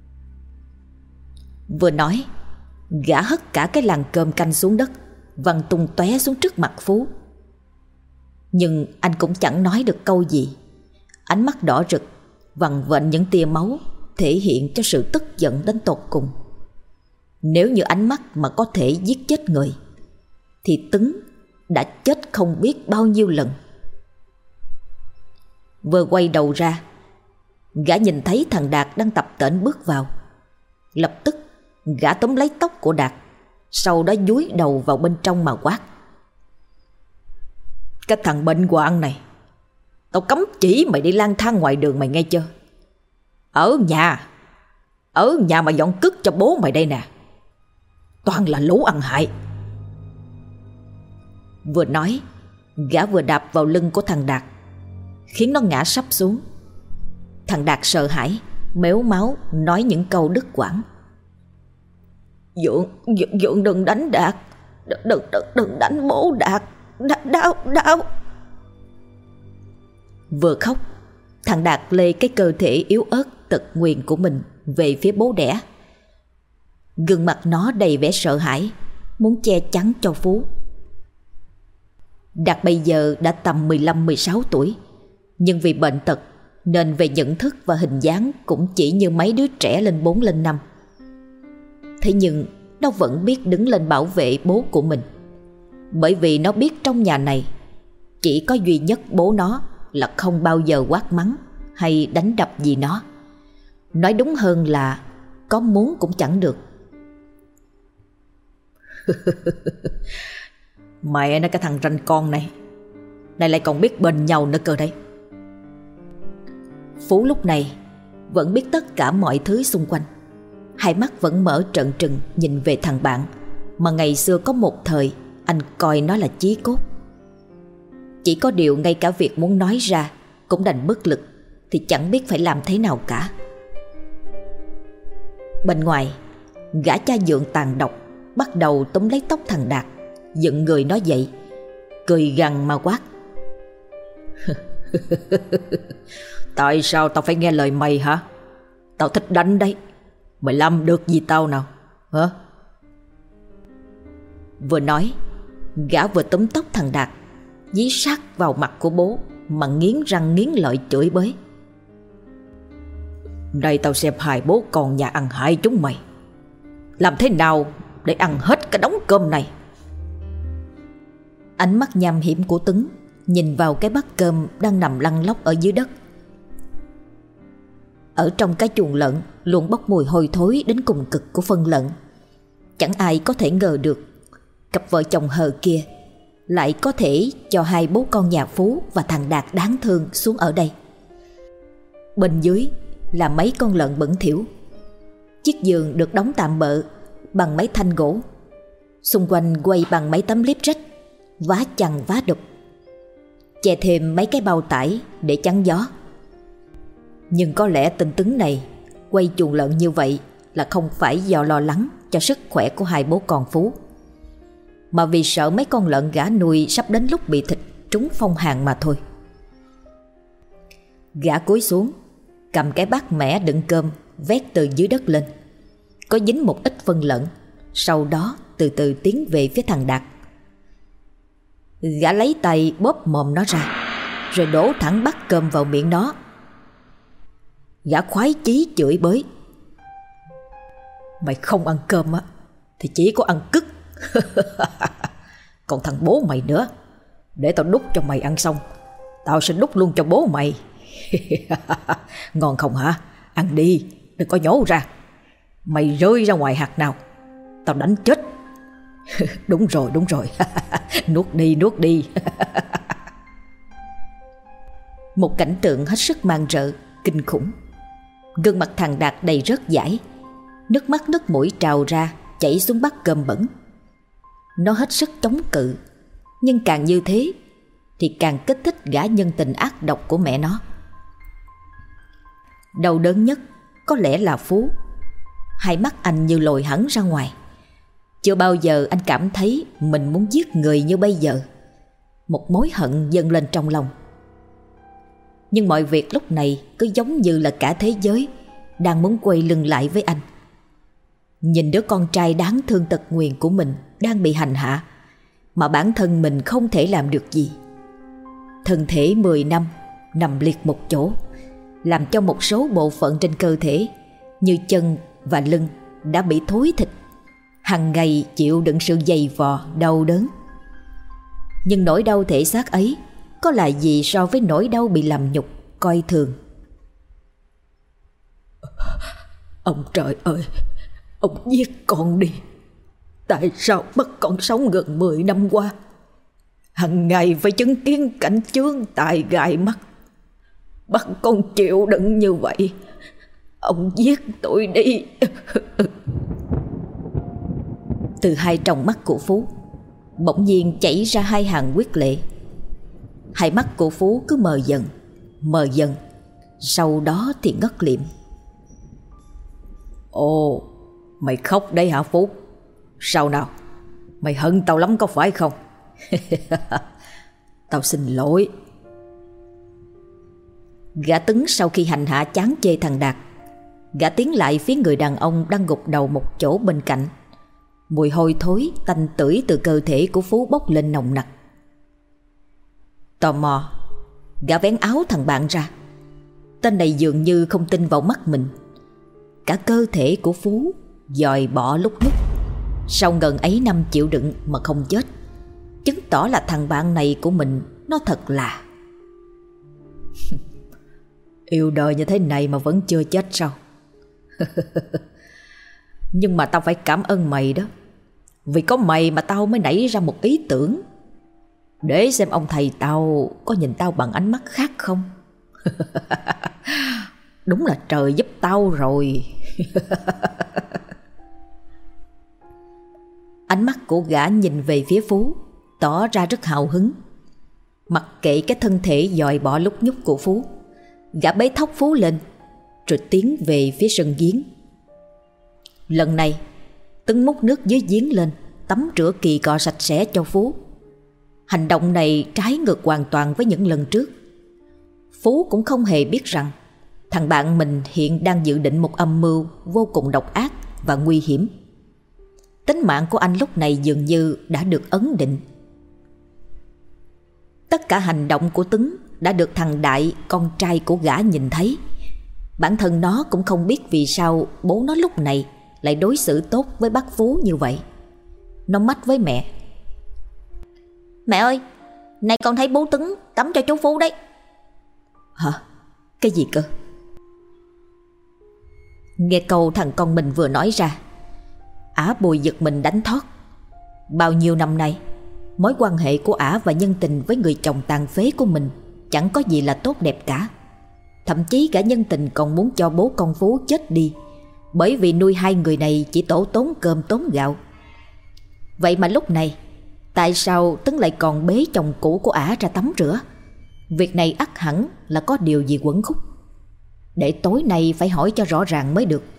Vừa nói, gã hất cả cái làng cơm canh xuống đất, văng tung tóe xuống trước mặt Phú. Nhưng anh cũng chẳng nói được câu gì. Ánh mắt đỏ rực, vằn vện những tia máu, thể hiện cho sự tức giận đến tột cùng. Nếu như ánh mắt mà có thể giết chết người, thì Tứng đã chết không biết bao nhiêu lần. Vừa quay đầu ra, gã nhìn thấy thằng Đạt đang tập tễnh bước vào. Lập tức gã túm lấy tóc của Đạt, sau đó dúi đầu vào bên trong mà quát: "Cái thằng bệnh hoạn này, tao cấm chỉ mày đi lang thang ngoài đường mày nghe chưa? Ở nhà Ở nhà mà dọn cất cho bố mày đây nè. Toàn là lũ ăn hại." Vừa nói, gã vừa đạp vào lưng của thằng Đạt, khiến nó ngã sấp xuống. Thằng Đạt sợ hãi, méo máu nói những câu đứt quãng: Dượng, Dượng, Dượng đừng đánh Đạt, đừng, đừng, đừng, đừng đánh bố Đạt, đau, đau, đau. Vừa khóc, thằng Đạt lê cái cơ thể yếu ớt tật nguyền của mình về phía bố đẻ. Gương mặt nó đầy vẻ sợ hãi, muốn che chắn cho Phú. Đạt bây giờ đã tầm mười lăm mười sáu tuổi, nhưng vì bệnh tật nên về nhận thức và hình dáng cũng chỉ như mấy đứa trẻ lên bốn lên năm. Thế nhưng nó vẫn biết đứng lên bảo vệ bố của mình, bởi vì nó biết trong nhà này chỉ có duy nhất bố nó là không bao giờ quát mắng hay đánh đập gì nó. Nói đúng hơn là có muốn cũng chẳng được. Mẹ nó, cái thằng ranh con này, này lại còn biết bênh nhau nữa cơ đấy. Phú lúc này vẫn biết tất cả mọi thứ xung quanh. Hai mắt vẫn mở trợn trừng nhìn về thằng bạn mà ngày xưa có một thời anh coi nó là chí cốt. Chỉ có điều ngay cả việc muốn nói ra cũng đành bất lực, thì chẳng biết phải làm thế nào cả. Bên ngoài, gã cha Dượng tàn độc bắt đầu túm lấy tóc thằng Đạt, dựng người nó dậy, cười gằn mà quát: Tại sao tao phải nghe lời mày hả? Tao thích đánh đấy, mày làm được gì tao nào hả? Vừa nói, gã vừa túm tóc thằng Đạt, dí sát vào mặt của bố mà nghiến răng nghiến lợi chửi bới: Đây tao xem hai bố con nhà ăn hại chúng mày, làm thế nào để ăn hết cái đống cơm này. Ánh mắt nham hiểm của Tứng nhìn vào cái bát cơm đang nằm lăn lóc ở dưới đất. Ở trong cái chuồng lợn luôn bốc mùi hôi thối đến cùng cực của phân lợn. Chẳng ai có thể ngờ được cặp vợ chồng hờ kia lại có thể cho hai bố con nhà Phú và thằng Đạt đáng thương xuống ở đây. Bên dưới là mấy con lợn bẩn thỉu. Chiếc giường được đóng tạm bợ bằng mấy thanh gỗ, xung quanh quay bằng mấy tấm liếp rách vá chằng vá đục, che thêm mấy cái bao tải để chắn gió. Nhưng có lẽ tên Tứng này quay chuồng lợn như vậy là không phải do lo lắng cho sức khỏe của hai bố con Phú, mà vì sợ mấy con lợn gã nuôi sắp đến lúc bị thịt trúng phong hàn mà thôi. Gã cúi xuống, cầm cái bát mẻ đựng cơm vét từ dưới đất lên, có dính một ít phân lợn, sau đó từ từ tiến về phía thằng Đạt. Gã lấy tay bóp mồm nó ra, rồi đổ thẳng bát cơm vào miệng nó. Gã khoái chí chửi bới: Mày không ăn cơm á thì chỉ có ăn cứt. Còn thằng bố mày nữa, để tao đút cho mày ăn xong, tao sẽ đút luôn cho bố mày. Ngon không hả? Ăn đi, đừng có nhổ ra. Mày rơi ra ngoài hạt nào, tao đánh chết. Đúng rồi, đúng rồi. Nuốt đi, nuốt đi. Một cảnh tượng hết sức man rợ, kinh khủng. Gương mặt thằng Đạt đầy rớt dãi, nước mắt nước mũi trào ra chảy xuống bát cơm bẩn. Nó hết sức chống cự, nhưng càng như thế thì càng kích thích gã nhân tình ác độc của mẹ nó. Đau đớn nhất có lẽ là Phú. Hai mắt anh như lồi hẳn ra ngoài. Chưa bao giờ anh cảm thấy mình muốn giết người như bây giờ. Một mối hận dâng lên trong lòng. Nhưng mọi việc lúc này cứ giống như là cả thế giới đang muốn quay lưng lại với anh. nhìn đứa con trai đáng thương tật nguyền của mình đang bị hành hạ, mà bản thân mình không thể làm được gì. Thân thể mười năm nằm liệt một chỗ, làm cho một số bộ phận trên cơ thể như chân và lưng đã bị thối thịt, hằng ngày chịu đựng sự dày vò, đau đớn. Nhưng nỗi đau thể xác ấy có là gì so với nỗi đau bị làm nhục, coi thường. Ông trời ơi, ông giết con đi. Tại sao bắt con sống gần mười năm qua, hằng ngày phải chứng kiến cảnh chướng tai gai mắt, bắt con chịu đựng như vậy? Ông giết tôi đi. Từ hai tròng mắt của Phú bỗng nhiên chảy ra hai hàng huyết lệ. Hai mắt của Phú cứ mờ dần, mờ dần, sau đó thì ngất liệm. Ồ, mày khóc đấy hả Phú? Sao nào? Mày hận tao lắm có phải không? Tao xin lỗi. Gã Tứng sau khi hành hạ chán chê thằng Đạt, gã tiến lại phía người đàn ông đang gục đầu một chỗ bên cạnh. Mùi hôi thối tanh tưởi từ cơ thể của Phú bốc lên nồng nặc. Tò mò, gã vén áo thằng bạn ra. Tên này dường như không tin vào mắt mình. Cả cơ thể của Phú dòi bỏ lúc nhúc, sau ngần ấy năm chịu đựng mà không chết, chứng tỏ là thằng bạn này của mình nó thật là yêu đời như thế này mà vẫn chưa chết sao? Nhưng mà tao phải cảm ơn mày đó. Vì có mày mà tao mới nảy ra một ý tưởng, để xem ông thầy tao có nhìn tao bằng ánh mắt khác không. Đúng là trời giúp tao rồi. Ánh mắt của gã nhìn về phía Phú tỏ ra rất hào hứng. Mặc kệ cái thân thể dòi bỏ lúc nhúc của Phú, gã bế thóc Phú lên rồi tiến về phía sân giếng. Lần này Tứng múc nước dưới giếng lên tắm rửa kỳ cọ sạch sẽ cho Phú. Hành động này trái ngược hoàn toàn với những lần trước. Phú cũng không hề biết rằng thằng bạn mình hiện đang dự định một âm mưu vô cùng độc ác và nguy hiểm. Tính mạng của anh lúc này dường như đã được ấn định. Tất cả hành động của Tứng đã được thằng Đại, con trai của gã nhìn thấy. Bản thân nó cũng không biết vì sao bố nó lúc này lại đối xử tốt với bác Phú như vậy. Nó mách với mẹ: Mẹ ơi, nay con thấy bố Tứng tắm cho chú Phú đấy. Hả? Cái gì cơ? Nghe câu thằng con mình vừa nói ra, ả Bùi giật mình đánh thót. Bao nhiêu năm nay, mối quan hệ của ả và nhân tình với người chồng tàn phế của mình chẳng có gì là tốt đẹp cả. Thậm chí cả nhân tình còn muốn cho bố con Phú chết đi, bởi vì nuôi hai người này chỉ tổ tốn cơm tốn gạo. Vậy mà lúc này, tại sao Tứng lại còn bế chồng cũ của ả ra tắm rửa? Việc này ắt hẳn là có điều gì quẩn khúc. Để tối nay phải hỏi cho rõ ràng mới được.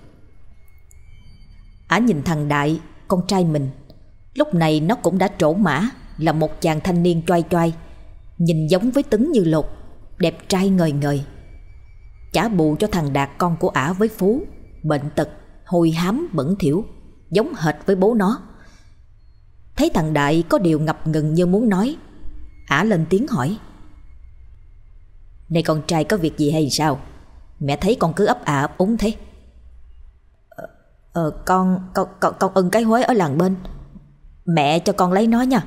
Ả nhìn thằng Đại, con trai mình. Lúc này nó cũng đã trổ mã, là một chàng thanh niên choai choai, nhìn giống với Tứng như lột, đẹp trai ngời ngời. Trả bù cho thằng Đạt con của ả với Phú, bệnh tật, hôi hám, bẩn thỉu, giống hệt với bố nó. Thấy thằng Đại có điều ngập ngừng như muốn nói, ả lên tiếng hỏi: Này con trai, có việc gì hay sao? Mẹ thấy con cứ ấp à ấp úng thế. Ờ, ờ con, con, con, con ưng cái Huế ở làng bên, mẹ cho con lấy nó nha.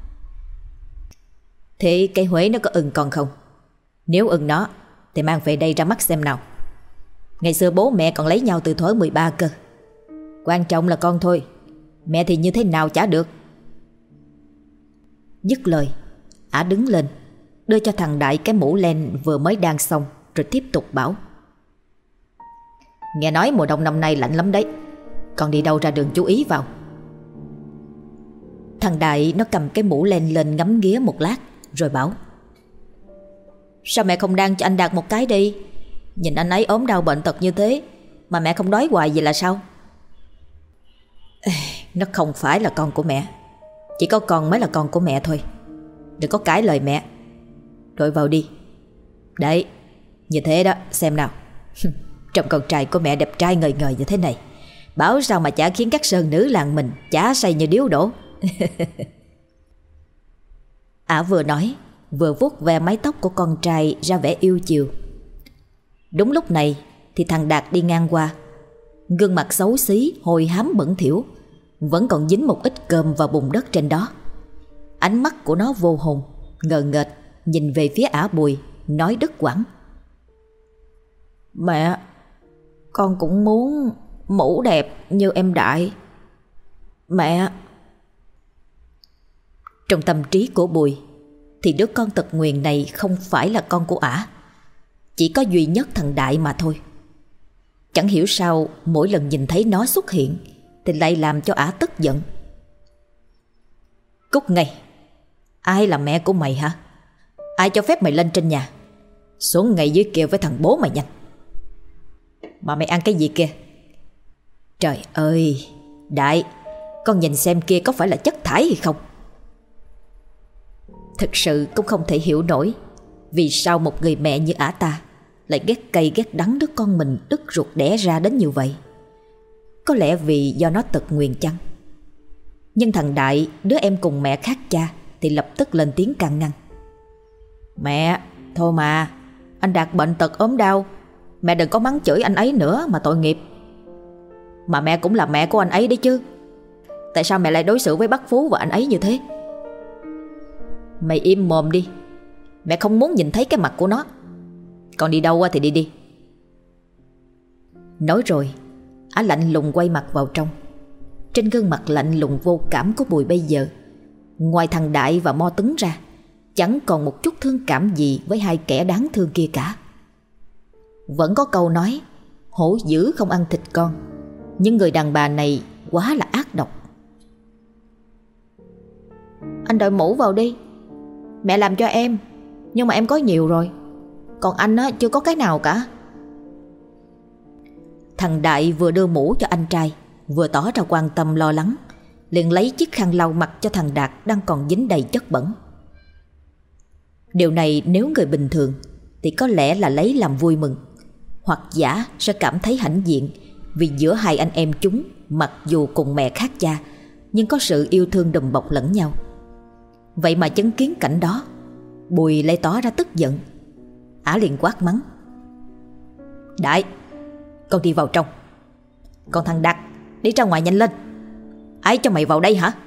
Thế cây Huế nó có ưng con không? Nếu ưng nó thì mang về đây ra mắt xem nào. Ngày xưa bố mẹ còn lấy nhau từ thuở mười ba cơ. Quan trọng là con thôi, mẹ thì như thế nào chả được. Dứt lời, ả đứng lên, đưa cho thằng Đại cái mũ len vừa mới đan xong, rồi tiếp tục bảo: Nghe nói mùa đông năm nay lạnh lắm đấy, con đi đâu ra đường chú ý vào. Thằng Đại nó cầm cái mũ len lên ngắm nghía một lát, rồi bảo: Sao mẹ không đan cho anh Đạt một cái đi? Nhìn anh ấy ốm đau bệnh tật như thế mà mẹ không đói hoài vậy là sao? Nó không phải là con của mẹ, chỉ có con mới là con của mẹ thôi. Đừng có cãi lời mẹ. Rồi vào đi. Đấy, như thế đó, xem nào. Trông con trai của mẹ đẹp trai ngời ngời như thế này Bảo sao mà chả khiến các sơn nữ làng mình chả say như điếu đổ. Ả vừa nói vừa vuốt ve mái tóc của con trai ra vẻ yêu chiều. Đúng lúc này thì thằng Đạt đi ngang qua. Gương mặt xấu xí, hôi hám bẩn thỉu, vẫn còn dính một ít cơm vào bùn đất trên đó. Ánh mắt của nó vô hồn, ngờ nghệch nhìn về phía Ả Bùi, nói đứt quãng: Mẹ, con cũng muốn mũ đẹp như em Đại. Mẹ. Trong tâm trí của Bùi thì đứa con tật nguyền này không phải là con của Ả, chỉ có duy nhất thằng Đại mà thôi. Chẳng hiểu sao mỗi lần nhìn thấy nó xuất hiện thì lại làm cho Ả tức giận. Cút ngay. Ai là mẹ của mày hả? Ai cho phép mày lên trên nhà? Xuống ngay dưới kia với thằng bố mày nhanh. Mà mày ăn cái gì kia? Trời ơi, Đại, con nhìn xem kia có phải là chất thải hay không? Thực sự cũng không thể hiểu nổi vì sao một người mẹ như Ả ta lại ghét cay ghét đắng đứa con mình đứt ruột đẻ ra đến như vậy. Có lẽ vì do nó tật nguyền chăng? Nhưng thằng Đại, đứa em cùng mẹ khác cha, thì lập tức lên tiếng can ngăn: Mẹ, thôi mà, anh Đạt bệnh tật ốm đau, mẹ đừng có mắng chửi anh ấy nữa mà tội nghiệp. Mà mẹ cũng là mẹ của anh ấy đấy chứ. Tại sao mẹ lại đối xử với bác Phú và anh ấy như thế? Mày im mồm đi. Mẹ không muốn nhìn thấy cái mặt của nó. Còn đi đâu thì đi đi. Nói rồi Ả lạnh lùng quay mặt vào trong. Trên gương mặt lạnh lùng vô cảm của Bùi bây giờ, ngoài thằng Đại và Mo Tứng ra, chẳng còn một chút thương cảm gì với hai kẻ đáng thương kia cả. Vẫn có câu nói hổ dữ không ăn thịt con, nhưng người đàn bà này quá là ác độc. Anh đội mũ vào đi. Mẹ làm cho em, nhưng mà em có nhiều rồi, còn anh á, chưa có cái nào cả. Thằng Đại vừa đưa mũ cho anh trai, vừa tỏ ra quan tâm lo lắng, liền lấy chiếc khăn lau mặt cho thằng Đạt đang còn dính đầy chất bẩn. Điều này nếu người bình thường thì có lẽ là lấy làm vui mừng, hoặc giả sẽ cảm thấy hãnh diện vì giữa hai anh em chúng mặc dù cùng mẹ khác cha nhưng có sự yêu thương đùm bọc lẫn nhau. Vậy mà chứng kiến cảnh đó, Bùi lại tỏ ra tức giận. Ả liền quát mắng: Đại, con đi vào trong. Còn thằng Đạt, đi ra ngoài nhanh lên. Ai cho mày vào đây hả?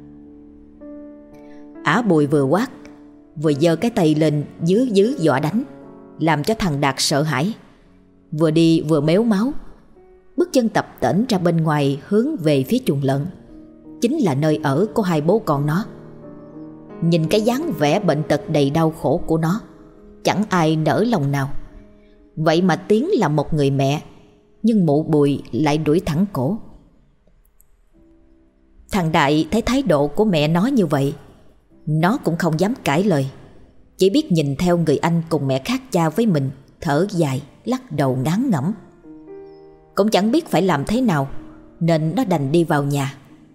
Ả Bùi vừa quát vừa giơ cái tay lên dứ dứ dọa đánh, làm cho thằng Đạt sợ hãi, vừa đi vừa méo máu, bước chân tập tễnh ra bên ngoài hướng về phía chuồng lợn, chính là nơi ở của hai bố con nó. Nhìn cái dáng vẻ bệnh tật đầy đau khổ của nó, chẳng ai nỡ lòng nào. Vậy mà Tiến là một người mẹ, nhưng mụ Bùi lại đuổi thẳng cổ. Thằng Đại thấy thái độ của mẹ nó như vậy, nó cũng không dám cãi lời, chỉ biết nhìn theo người anh cùng mẹ khác cha với mình, thở dài, lắc đầu ngán ngẩm. Cũng chẳng biết phải làm thế nào, nên nó đành đi vào nhà.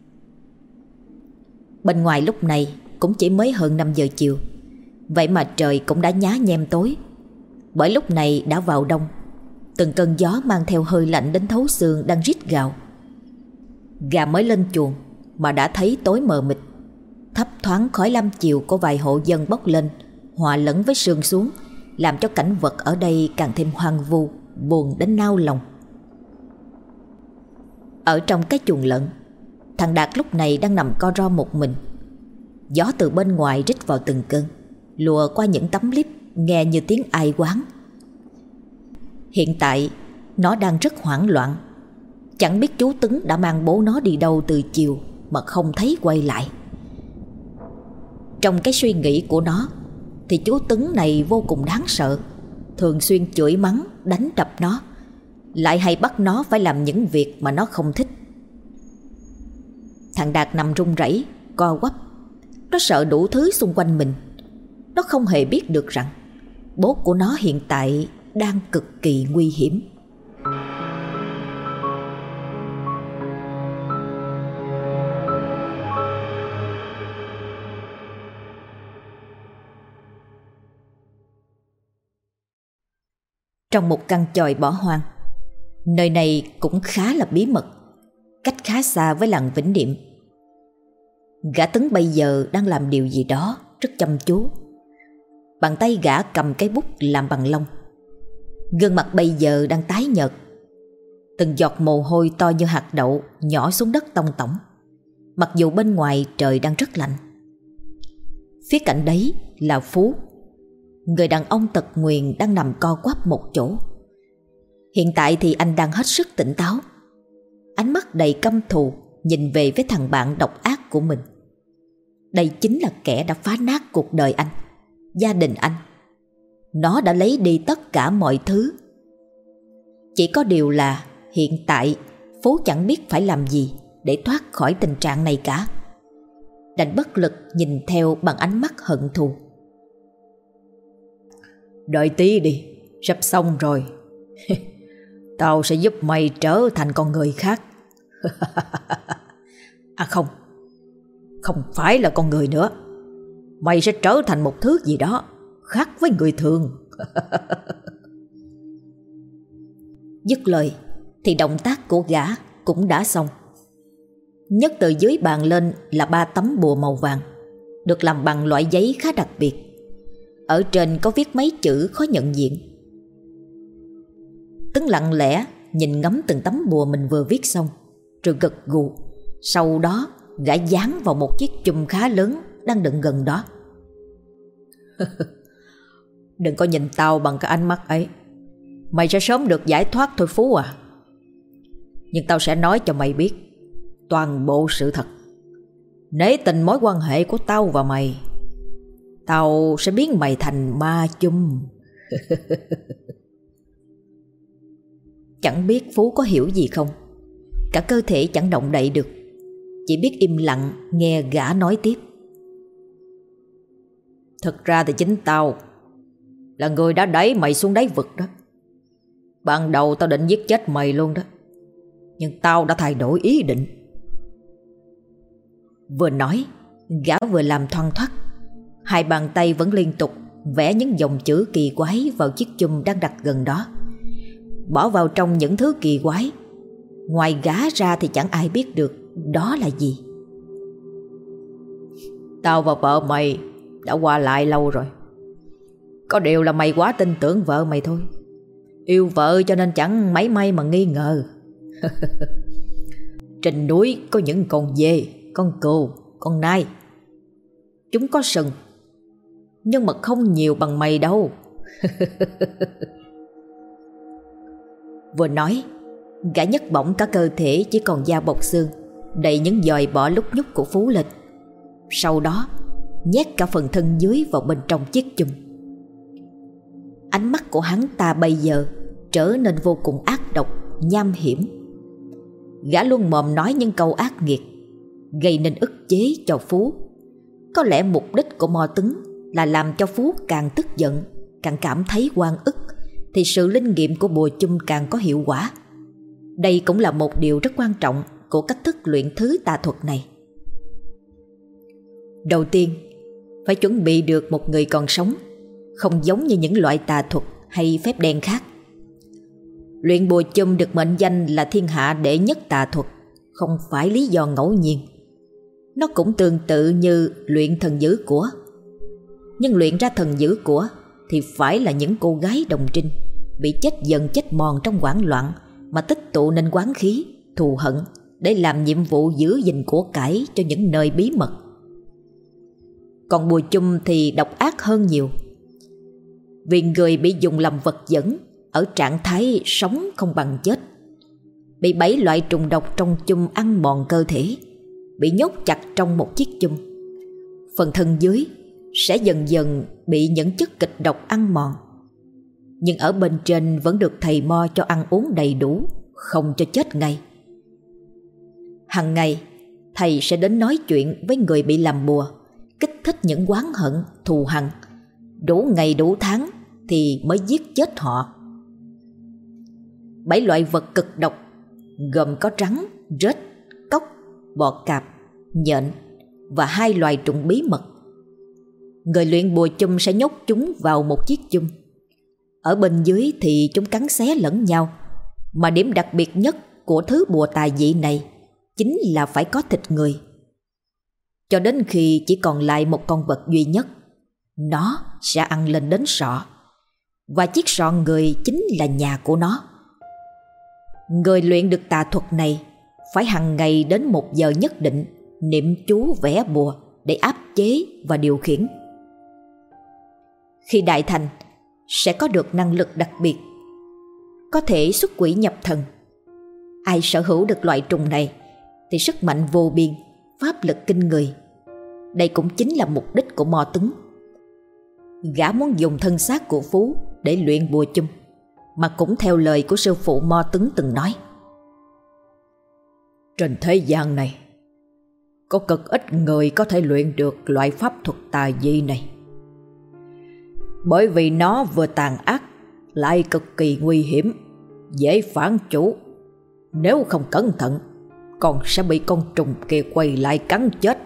Bên ngoài lúc này cũng chỉ mới hơn năm giờ chiều, vậy mà trời cũng đã nhá nhem tối. Bởi lúc này đã vào đông, từng cơn gió mang theo hơi lạnh đến thấu xương đang rít gào. Gà mới lên chuồng mà đã thấy tối mờ mịt, thấp thoáng khói lam chiều của vài hộ dân bốc lên, hòa lẫn với sương xuống, làm cho cảnh vật ở đây càng thêm hoang vu, buồn đến nao lòng. Ở trong cái chuồng lợn, thằng Đạt lúc này đang nằm co ro một mình. Gió từ bên ngoài rít vào từng cơn, lùa qua những tấm liếp nghe như tiếng ai oán. Hiện tại nó đang rất hoảng loạn, chẳng biết chú Tứng đã mang bố nó đi đâu từ chiều mà không thấy quay lại. Trong cái suy nghĩ của nó thì chú Tứng này vô cùng đáng sợ, thường xuyên chửi mắng, đánh đập nó, lại hay bắt nó phải làm những việc mà nó không thích. Thằng Đạt nằm run rẩy, co quắp. Nó sợ đủ thứ xung quanh mình. Nó không hề biết được rằng bố của nó hiện tại đang cực kỳ nguy hiểm. Trong một căn chòi bỏ hoang, nơi này cũng khá là bí mật, cách khá xa với làng Vĩnh Niệm. Gã Tấn bây giờ đang làm điều gì đó rất chăm chú. Bàn tay gã cầm cái bút làm bằng lông. Gương mặt bây giờ đang tái nhợt. Từng giọt mồ hôi to như hạt đậu nhỏ xuống đất tông tổng, mặc dù bên ngoài trời đang rất lạnh. Phía cạnh đấy là Phú, người đàn ông tật nguyền đang nằm co quắp một chỗ. Hiện tại thì anh đang hết sức tỉnh táo, ánh mắt đầy căm thù nhìn về với thằng bạn độc ác của mình. Đây chính là kẻ đã phá nát cuộc đời anh, gia đình anh. Nó đã lấy đi tất cả mọi thứ. Chỉ có điều là hiện tại Phú chẳng biết phải làm gì để thoát khỏi tình trạng này cả. Đành bất lực nhìn theo bằng ánh mắt hận thù. Đợi tí đi, sắp xong rồi. Tao sẽ giúp mày trở thành con người khác. À không, không phải là con người nữa. Mày sẽ trở thành một thứ gì đó khác với người thường. Dứt lời thì động tác của gã cũng đã xong. Nhấc từ dưới bàn lên là ba tấm bùa màu vàng, được làm bằng loại giấy khá đặc biệt. Ở trên có viết mấy chữ khó nhận diện. Tấn lặng lẽ nhìn ngắm từng tấm bùa mình vừa viết xong, rồi gật gù. Sau đó gã dán vào một chiếc chùm khá lớn đang đựng gần đó. Đừng có nhìn tao bằng cái ánh mắt ấy. Mày sẽ sớm được giải thoát thôi Phú à. Nhưng tao sẽ nói cho mày biết toàn bộ sự thật. Nể tình mối quan hệ của tao và mày, tao sẽ biến mày thành ma chung. Chẳng biết Phú có hiểu gì không. Cả cơ thể chẳng động đậy được, chỉ biết im lặng nghe gã nói tiếp. Thực ra thì chính tao là người đã đẩy mày xuống đáy vực đó. Ban đầu tao định giết chết mày luôn đó, nhưng tao đã thay đổi ý định. Vừa nói, gã vừa làm thoăn thoắt. Hai bàn tay vẫn liên tục vẽ những dòng chữ kỳ quái vào chiếc chum đang đặt gần đó. Bỏ vào trong những thứ kỳ quái, ngoài gã ra thì chẳng ai biết được đó là gì. Tao và vợ mày đã qua lại lâu rồi. Có điều là mày quá tin tưởng vợ mày thôi. Yêu vợ cho nên chẳng mấy may mà nghi ngờ. Trên núi có những con dê, con cừu, con nai. Chúng có sừng, nhưng mà không nhiều bằng mày đâu. Vừa nói, gã nhấc bổng cả cơ thể chỉ còn da bọc xương, đầy những giòi bọ lúc nhúc của Phú lên. Sau đó nhét cả phần thân dưới vào bên trong chiếc chum. Ánh mắt của hắn ta bây giờ trở nên vô cùng ác độc, nham hiểm. Gã luôn mồm nói những câu ác nghiệt, gây nên ức chế cho Phú. Có lẽ mục đích của Mo Tứng là làm cho Phú càng tức giận, càng cảm thấy oan ức, thì sự linh nghiệm của bùa chum càng có hiệu quả. Đây cũng là một điều rất quan trọng của cách thức luyện thứ tà thuật này. Đầu tiên, phải chuẩn bị được một người còn sống, không giống như những loại tà thuật hay phép đen khác. Luyện bùa chum được mệnh danh là thiên hạ đệ nhất tà thuật không phải lý do ngẫu nhiên. Nó cũng tương tự như luyện thần giữ của. Nhưng luyện ra thần giữ của thì phải là những cô gái đồng trinh, bị chết dần chết mòn trong hoảng loạn mà tích tụ nên oán khí, thù hận để làm nhiệm vụ giữ gìn của cải cho những nơi bí mật. Còn bùa chum thì độc ác hơn nhiều, vì người bị dùng làm vật dẫn ở trạng thái sống không bằng chết, bị bảy loại trùng độc trong chum ăn mòn cơ thể, bị nhốt chặt trong một chiếc chum. Phần thân dưới sẽ dần dần bị những chất kịch độc ăn mòn, nhưng ở bên trên vẫn được thầy Mo cho ăn uống đầy đủ, không cho chết ngay. Hằng ngày thầy sẽ đến nói chuyện với người bị làm bùa, kích thích những oán hận, thù hằn, đủ ngày đủ tháng thì mới giết chết họ. Bảy loại vật cực độc gồm có rắn, rết, cóc, bọ cạp, nhện và hai loài trùng bí mật. Người luyện bùa chum sẽ nhốt chúng vào một chiếc chum. Ở bên dưới thì chúng cắn xé lẫn nhau, mà điểm đặc biệt nhất của thứ bùa tà dị này chính là phải có thịt người. Cho đến khi chỉ còn lại một con vật duy nhất, nó sẽ ăn lên đến sọ. Và chiếc sọ người chính là nhà của nó. Người luyện được tà thuật này phải hằng ngày đến một giờ nhất định niệm chú vẽ bùa để áp chế và điều khiển. Khi đại thành, sẽ có được năng lực đặc biệt, có thể xuất quỷ nhập thần. Ai sở hữu được loại trùng này thì sức mạnh vô biên, pháp lực kinh người. Đây cũng chính là mục đích của Mo Tứng. Gã muốn dùng thân xác của Phú để luyện bùa chum, mà cũng theo lời của sư phụ Mo Tứng từng nói. Trên thế gian này, có cực ít người có thể luyện được loại pháp thuật tà dị này. Bởi vì nó vừa tàn ác, lại cực kỳ nguy hiểm, dễ phản chủ. Nếu không cẩn thận, còn sẽ bị con trùng kia quay lại cắn chết.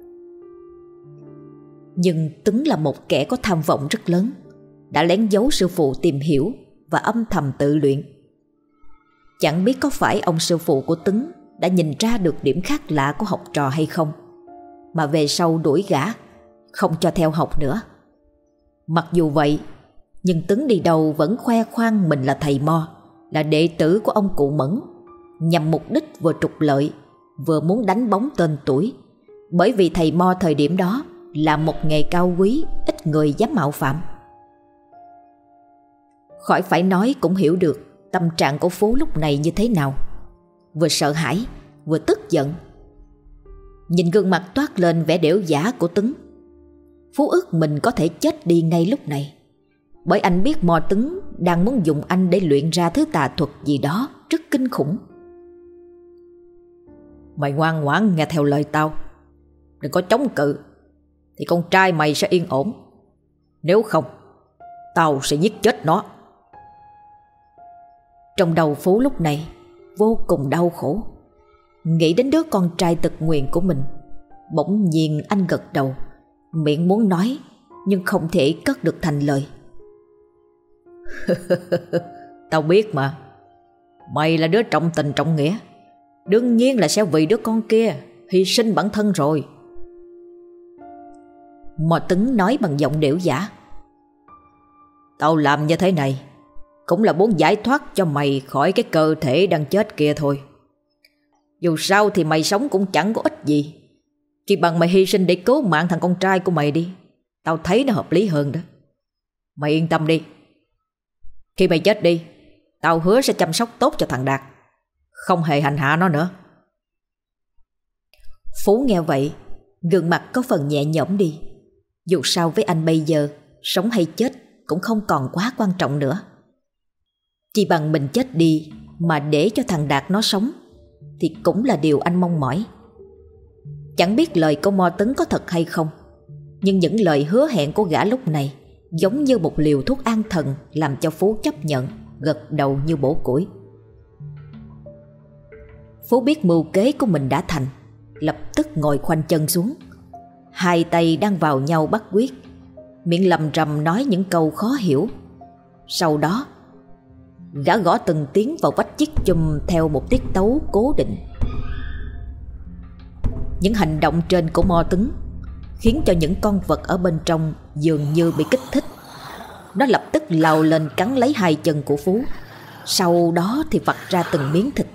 Nhưng Tứng là một kẻ có tham vọng rất lớn, đã lén giấu sư phụ tìm hiểu và âm thầm tự luyện. Chẳng biết có phải ông sư phụ của Tứng đã nhìn ra được điểm khác lạ của học trò hay không, mà về sau đuổi gã, không cho theo học nữa. Mặc dù vậy, nhưng Tứng đi đâu vẫn khoe khoang mình là thầy Mo, là đệ tử của ông cụ Mẫn, nhằm mục đích vừa trục lợi, vừa muốn đánh bóng tên tuổi. Bởi vì thầy Mo thời điểm đó là một nghề cao quý, ít người dám mạo phạm. Khỏi phải nói cũng hiểu được tâm trạng của Phú lúc này như thế nào. Vừa sợ hãi, vừa tức giận. Nhìn gương mặt toát lên vẻ đểu giả của Tứng, Phú ước mình có thể chết đi ngay lúc này. Bởi anh biết Mo Tứng đang muốn dùng anh để luyện ra thứ tà thuật gì đó rất kinh khủng. Mày ngoan ngoãn nghe theo lời tao, đừng có chống cự, thì con trai mày sẽ yên ổn. Nếu không, tao sẽ giết chết nó. Trong đầu Phú lúc này vô cùng đau khổ. Nghĩ đến đứa con trai tật nguyền của mình, bỗng nhiên anh gật đầu, miệng muốn nói nhưng không thể cất được thành lời. Tao biết mà, mày là đứa trọng tình trọng nghĩa, đương nhiên là sẽ vì đứa con kia hy sinh bản thân rồi. Mo Tứng nói bằng giọng đểu giả. Tao làm như thế này cũng là muốn giải thoát cho mày khỏi cái cơ thể đang chết kia thôi. Dù sao thì mày sống cũng chẳng có ích gì, chỉ bằng mày hy sinh để cứu mạng thằng con trai của mày đi. Tao thấy nó hợp lý hơn đó. Mày yên tâm đi, khi mày chết đi, tao hứa sẽ chăm sóc tốt cho thằng Đạt, không hề hành hạ nó nữa. Phú nghe vậy, gương mặt có phần nhẹ nhõm đi. Dù sao với anh bây giờ, sống hay chết cũng không còn quá quan trọng nữa. Chỉ bằng mình chết đi mà để cho thằng Đạt nó sống thì cũng là điều anh mong mỏi. Chẳng biết lời của Mo Tứng có thật hay không, nhưng những lời hứa hẹn của gã lúc này giống như một liều thuốc an thần, làm cho Phú chấp nhận, gật đầu như bổ củi. Phú biết mưu kế của mình đã thành, lập tức ngồi khoanh chân xuống, hai tay đang vào nhau bắt quyết, miệng lầm rầm nói những câu khó hiểu. Sau đó gã gõ từng tiếng vào vách chiếc chum theo một tiết tấu cố định. Những hành động trên của Mo Tứng khiến cho những con vật ở bên trong dường như bị kích thích. Nó lập tức lao lên cắn lấy hai chân của Phú, sau đó thì vặt ra từng miếng thịt.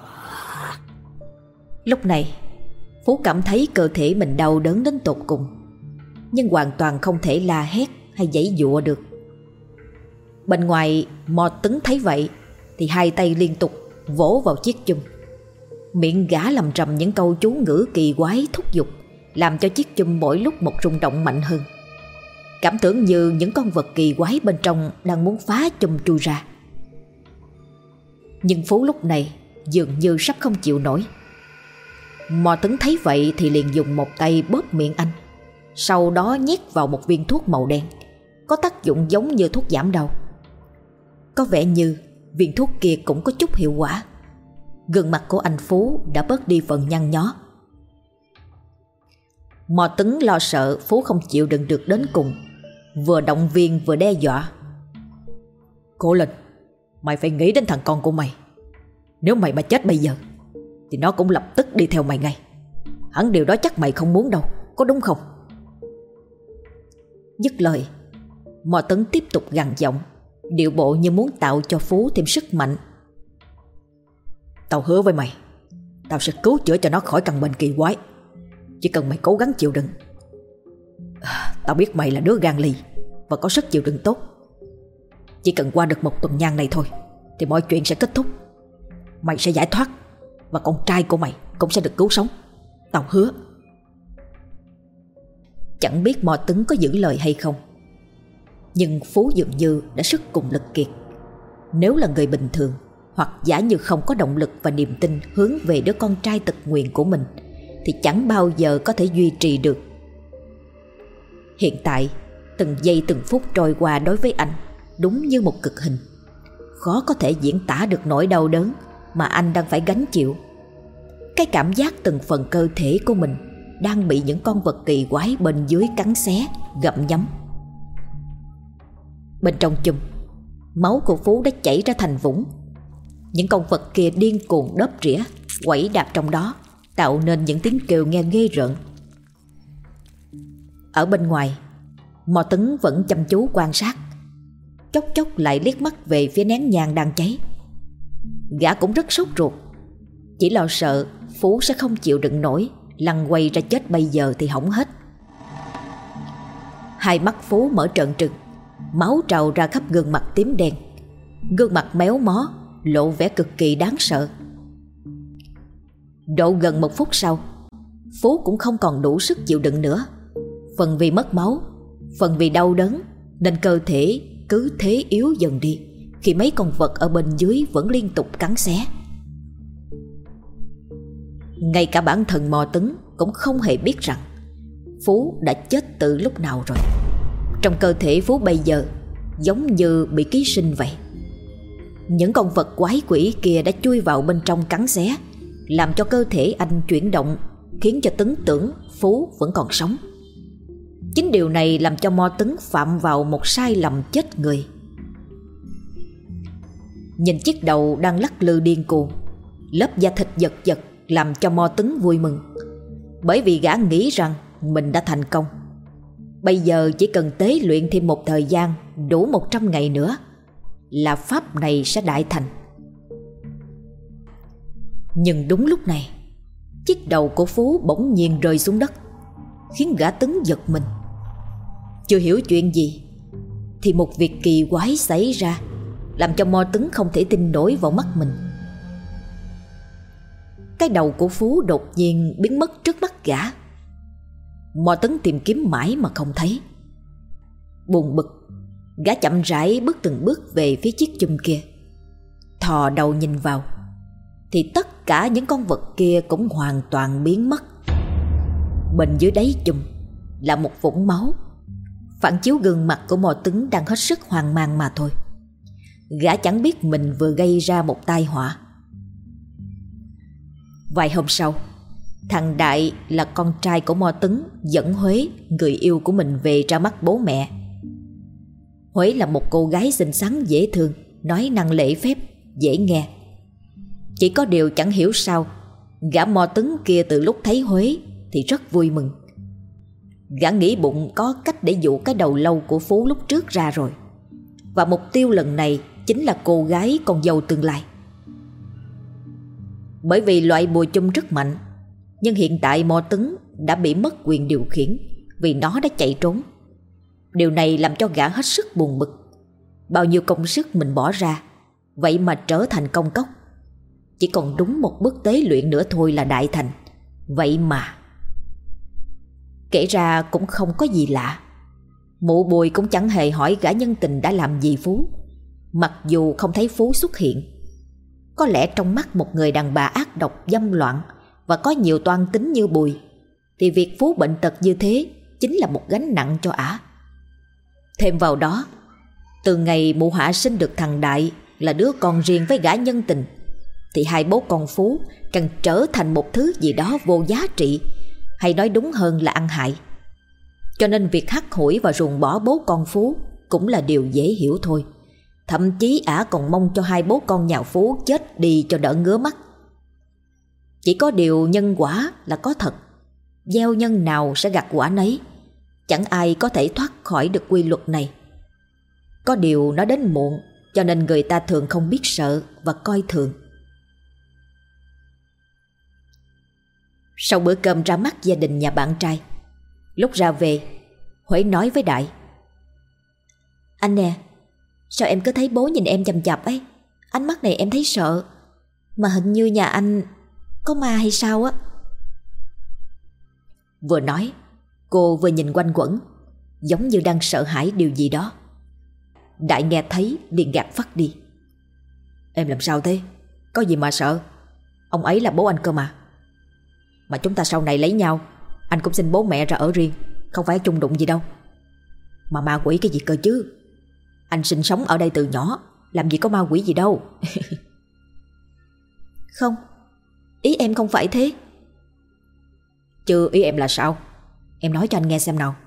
Lúc này Phú cảm thấy cơ thể mình đau đớn đến tột cùng, nhưng hoàn toàn không thể la hét hay giãy giụa được. Bên ngoài Mo Tứng thấy vậy thì hai tay liên tục vỗ vào chiếc chum, miệng gã lầm rầm những câu chú ngữ kỳ quái thúc giục, làm cho chiếc chum mỗi lúc một rung động mạnh hơn. Cảm tưởng như những con vật kỳ quái bên trong đang muốn phá chum chui ra. Nhưng Phú lúc này dường như sắp không chịu nổi. Mo Tứng thấy vậy thì liền dùng một tay bóp miệng anh, sau đó nhét vào một viên thuốc màu đen, có tác dụng giống như thuốc giảm đau. Có vẻ như viên thuốc kia cũng có chút hiệu quả. Gương mặt của anh Phú đã bớt đi phần nhăn nhó. Mo Tứng lo sợ Phú không chịu đựng được đến cùng, vừa động viên vừa đe dọa. Cố lên, mày phải nghĩ đến thằng con của mày. Nếu mày mà chết bây giờ thì nó cũng lập tức đi theo mày ngay. Hẳn điều đó chắc mày không muốn đâu, có đúng không? Dứt lời, Mò Tấn tiếp tục gằn giọng, điệu bộ như muốn tạo cho Phú thêm sức mạnh. Tao hứa với mày, tao sẽ cứu chữa cho nó khỏi căn bệnh kỳ quái. Chỉ cần mày cố gắng chịu đựng. à, Tao biết mày là đứa gan lì và có sức chịu đựng tốt. Chỉ cần qua được một tuần nhang này thôi thì mọi chuyện sẽ kết thúc. Mày sẽ giải thoát, và con trai của mày cũng sẽ được cứu sống. Tao hứa. Chẳng biết Mò Tấn có giữ lời hay không, nhưng Phú dường như đã sức cùng lực kiệt. Nếu là người bình thường, hoặc giả như không có động lực và niềm tin hướng về đứa con trai tật nguyền của mình, thì chẳng bao giờ có thể duy trì được. Hiện tại, từng giây từng phút trôi qua đối với anh đúng như một cực hình. Khó có thể diễn tả được nỗi đau đớn mà anh đang phải gánh chịu. Cái cảm giác từng phần cơ thể của mình đang bị những con vật kỳ quái bên dưới cắn xé, gặm nhấm. Bên trong chum, máu của Phú đã chảy ra thành vũng. Những con vật kia điên cuồng đớp rỉa, quẩy đạp trong đó, tạo nên những tiếng kêu nghe ghê rợn. Ở bên ngoài, Mò Tấn vẫn chăm chú quan sát, chốc chốc lại liếc mắt về phía nén nhang đang cháy. Gã cũng rất sốt ruột, chỉ lo sợ Phú sẽ không chịu đựng nổi, lăn quay ra chết bây giờ thì hỏng hết. Hai mắt Phú mở trợn trừng, máu trào ra khắp gương mặt tím đen. Gương mặt méo mó, lộ vẻ cực kỳ đáng sợ. Độ gần một phút sau, Phú cũng không còn đủ sức chịu đựng nữa. Phần vì mất máu, phần vì đau đớn, nên cơ thể cứ thế yếu dần đi khi mấy con vật ở bên dưới vẫn liên tục cắn xé. Ngay cả bản thân Mò Tấn cũng không hề biết rằng Phú đã chết từ lúc nào rồi. Trong cơ thể Phú bây giờ giống như bị ký sinh vậy. Những con vật quái quỷ kia đã chui vào bên trong cắn xé, làm cho cơ thể anh chuyển động, khiến cho Tấn tưởng Phú vẫn còn sống. Chính điều này làm cho Mò Tấn phạm vào một sai lầm chết người. Nhìn chiếc đầu đang lắc lư điên cuồng, lớp da thịt giật giật làm cho Mò Tấn vui mừng, bởi vì gã nghĩ rằng mình đã thành công. Bây giờ chỉ cần tế luyện thêm một thời gian đủ một trăm ngày nữa là pháp này sẽ đại thành. Nhưng đúng lúc này, chiếc đầu của Phú bỗng nhiên rơi xuống đất, khiến gã Tấn giật mình. Chưa hiểu chuyện gì thì một việc kỳ quái xảy ra, làm cho Mò Tấn không thể tin nổi vào mắt mình. Cái đầu của Phú đột nhiên biến mất trước mắt gã. Mò Tấn tìm kiếm mãi mà không thấy. Buồn bực, gã chậm rãi bước từng bước về phía chiếc chum kia. Thò đầu nhìn vào thì tất cả những con vật kia cũng hoàn toàn biến mất. Bên dưới đáy chum là một vũng máu, phản chiếu gương mặt của Mò Tấn đang hết sức hoang mang mà thôi. Gã chẳng biết mình vừa gây ra một tai họa. Vài hôm sau, thằng Đại là con trai của Mò Tấn dẫn Huế, người yêu của mình, về ra mắt bố mẹ. Huế là một cô gái xinh xắn dễ thương, nói năng lễ phép, dễ nghe. Chỉ có điều chẳng hiểu sao gã Mò Tấn kia từ lúc thấy Huế thì rất vui mừng. Gã nghĩ bụng có cách để dụ cái đầu lâu của Phú lúc trước ra rồi, và mục tiêu lần này chính là cô gái con dâu tương lai. Bởi vì loại bùa chum rất mạnh, nhưng hiện tại Mò Tấn đã bị mất quyền điều khiển vì nó đã chạy trốn. Điều này làm cho gã hết sức buồn bực. Bao nhiêu công sức mình bỏ ra, vậy mà trở thành công cốc. Chỉ còn đúng một bước tế luyện nữa thôi là đại thành. Vậy mà kể ra cũng không có gì lạ. Mụ Bùi cũng chẳng hề hỏi gã nhân tình đã làm gì Phú, mặc dù không thấy Phú xuất hiện. Có lẽ trong mắt một người đàn bà ác độc dâm loạn và có nhiều toan tính như Bùi, thì việc Phú bệnh tật như thế chính là một gánh nặng cho ả. Thêm vào đó, từ ngày mụ Hạ sinh được thằng Đại là đứa con riêng với gã nhân tình, thì hai bố con Phú càng trở thành một thứ gì đó vô giá trị, hay nói đúng hơn là ăn hại. Cho nên việc hắt hủi và ruồng bỏ bố con Phú cũng là điều dễ hiểu thôi. Thậm chí ả còn mong cho hai bố con nhà Phú chết đi cho đỡ ngứa mắt. Chỉ có điều nhân quả là có thật, gieo nhân nào sẽ gặt quả nấy. Chẳng ai có thể thoát khỏi được quy luật này. Có điều nó đến muộn, cho nên người ta thường không biết sợ và coi thường. Sau bữa cơm ra mắt gia đình nhà bạn trai, lúc ra về, Huế nói với Đại: "Anh nè, sao em cứ thấy bố nhìn em chằm chằm ấy? Ánh mắt này em thấy sợ, mà hình như nhà anh có ma hay sao á?" Vừa nói, cô vừa nhìn quanh quẩn, giống như đang sợ hãi điều gì đó. Đại nghe thấy liền gạt phắt đi: "Em làm sao thế? Có gì mà sợ? Ông ấy là bố anh cơ mà. Mà chúng ta sau này lấy nhau, anh cũng xin bố mẹ ra ở riêng, không phải chung đụng gì đâu. Mà ma quỷ cái gì cơ chứ? Anh sinh sống ở đây từ nhỏ, làm gì có ma quỷ gì đâu." "Không, ý em không phải thế." "Chứ ý em là sao? Em nói cho anh nghe xem nào."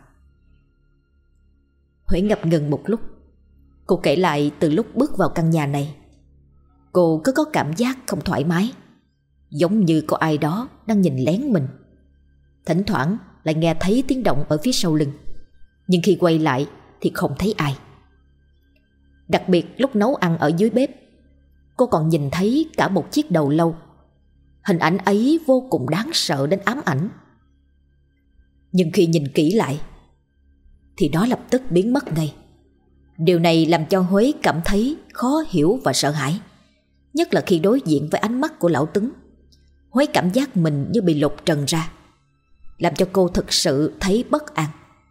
Huế ngập ngừng một lúc. Cô kể lại từ lúc bước vào căn nhà này, cô cứ có cảm giác không thoải mái, giống như có ai đó đang nhìn lén mình. Thỉnh thoảng lại nghe thấy tiếng động ở phía sau lưng, nhưng khi quay lại thì không thấy ai. Đặc biệt lúc nấu ăn ở dưới bếp, cô còn nhìn thấy cả một chiếc đầu lâu. Hình ảnh ấy vô cùng đáng sợ đến ám ảnh. Nhưng khi nhìn kỹ lại thì nó lập tức biến mất ngay. Điều này làm cho Huế cảm thấy khó hiểu và sợ hãi, nhất là khi đối diện với ánh mắt của lão Tuấn. Huế cảm giác mình như bị lột trần ra, làm cho cô thực sự thấy bất an.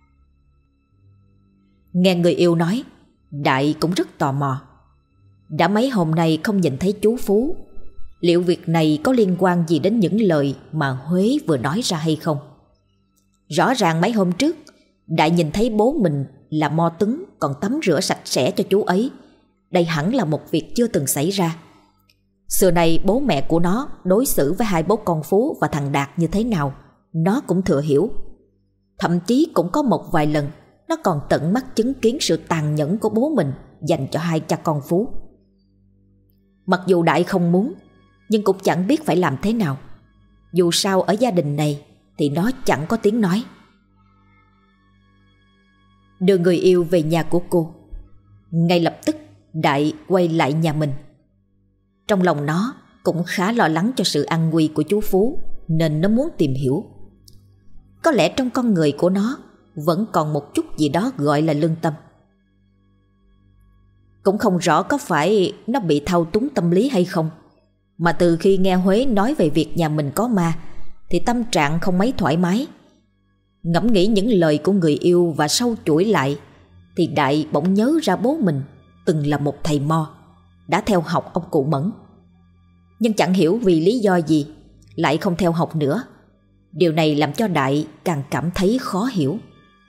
Nghe người yêu nói, Đại cũng rất tò mò. Đã mấy hôm nay không nhìn thấy chú Phú, liệu việc này có liên quan gì đến những lời mà Huế vừa nói ra hay không? Rõ ràng mấy hôm trước Đại nhìn thấy bố mình là Mo Tuấn còn tắm rửa sạch sẽ cho chú ấy. Đây hẳn là một việc chưa từng xảy ra. Xưa nay bố mẹ của nó đối xử với hai bố con Phú và thằng Đạt như thế nào, nó cũng thừa hiểu. Thậm chí cũng có một vài lần nó còn tận mắt chứng kiến sự tàn nhẫn của bố mình dành cho hai cha con Phú. Mặc dù Đại không muốn, nhưng cũng chẳng biết phải làm thế nào. Dù sao ở gia đình này thì nó chẳng có tiếng nói. Đưa người yêu về nhà của cô, ngay lập tức Đại quay lại nhà mình. Trong lòng nó cũng khá lo lắng cho sự an nguy của chú Phú, nên nó muốn tìm hiểu. Có lẽ trong con người của nó vẫn còn một chút gì đó gọi là lương tâm. Cũng không rõ có phải nó bị thao túng tâm lý hay không, mà từ khi nghe Huế nói về việc nhà mình có ma thì tâm trạng không mấy thoải mái. Ngẫm nghĩ những lời của người yêu và sâu chuỗi lại thì Đại bỗng nhớ ra bố mình từng là một thầy mo, đã theo học ông cụ Mẫn. Nhưng chẳng hiểu vì lý do gì lại không theo học nữa. Điều này làm cho Đại càng cảm thấy khó hiểu.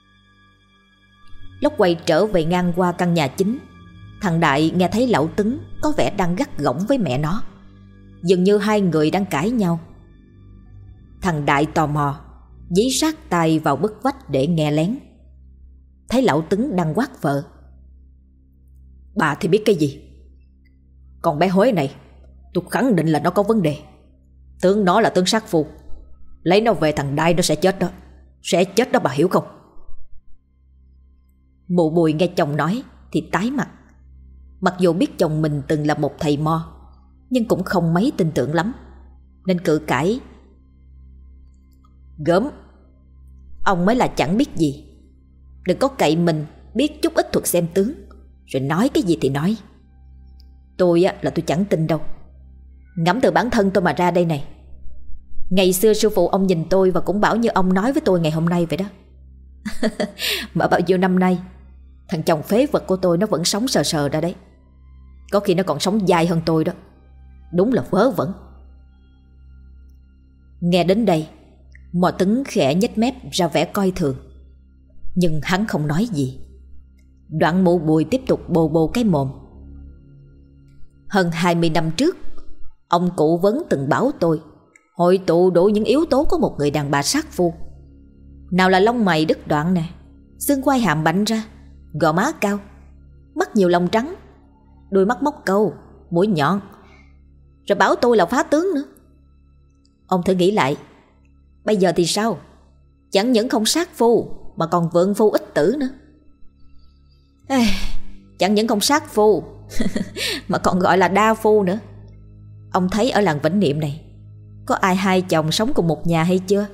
Lúc quay trở về ngang qua căn nhà chính, thằng Đại nghe thấy lão Tuấn có vẻ đang gắt gỏng với mẹ nó. Dường như hai người đang cãi nhau. Thằng Đại tò mò dí sát tai vào bức vách để nghe lén. Thấy lão Tuấn đang quát vợ: "Bà thì biết cái gì? Còn bé Huế này, tôi khẳng định là nó có vấn đề. Tướng nó là tướng sát phu, lấy nó về thằng Đại nó sẽ chết đó. Sẽ chết đó, bà hiểu không?" Mụ Bùi nghe chồng nói thì tái mặt. Mặc dù biết chồng mình từng là một thầy mo, nhưng cũng không mấy tin tưởng lắm, nên cự cãi: "Gớm, ông mới là chẳng biết gì. Đừng có cậy mình biết chút ít thuật xem tướng, rồi nói cái gì thì nói. Tôi á, là tôi chẳng tin đâu. Ngẫm từ bản thân tôi mà ra đây này. Ngày xưa sư phụ ông nhìn tôi và cũng bảo như ông nói với tôi ngày hôm nay vậy đó." Mà bao nhiêu năm nay, thằng chồng phế vật của tôi nó vẫn sống sờ sờ ra đấy. Có khi nó còn sống dài hơn tôi đó. Đúng là vớ vẩn. Nghe đến đây, Mò Tuấn khẽ nhếch mép ra vẻ coi thường, nhưng hắn không nói gì. Đoạn Mụ Bùi tiếp tục bồ bồ cái mồm: "Hơn hai mươi năm trước, ông cụ Vấn từng bảo tôi hội tụ đủ những yếu tố của một người đàn bà sát phu. Nào là lông mày đứt đoạn nè, xương quai hàm bạnh ra, gò má cao, mắt nhiều lông trắng, đôi mắt móc câu, mũi nhọn. Rồi bảo tôi là phá tướng nữa. Ông thử nghĩ lại, bây giờ thì sao? Chẳng những không sát phu mà còn vượng phu ích tử nữa. Ê, chẳng những không sát phu mà còn gọi là đa phu nữa. Ông thấy ở làng Vĩnh Niệm này có ai hai chồng sống cùng một nhà hay chưa?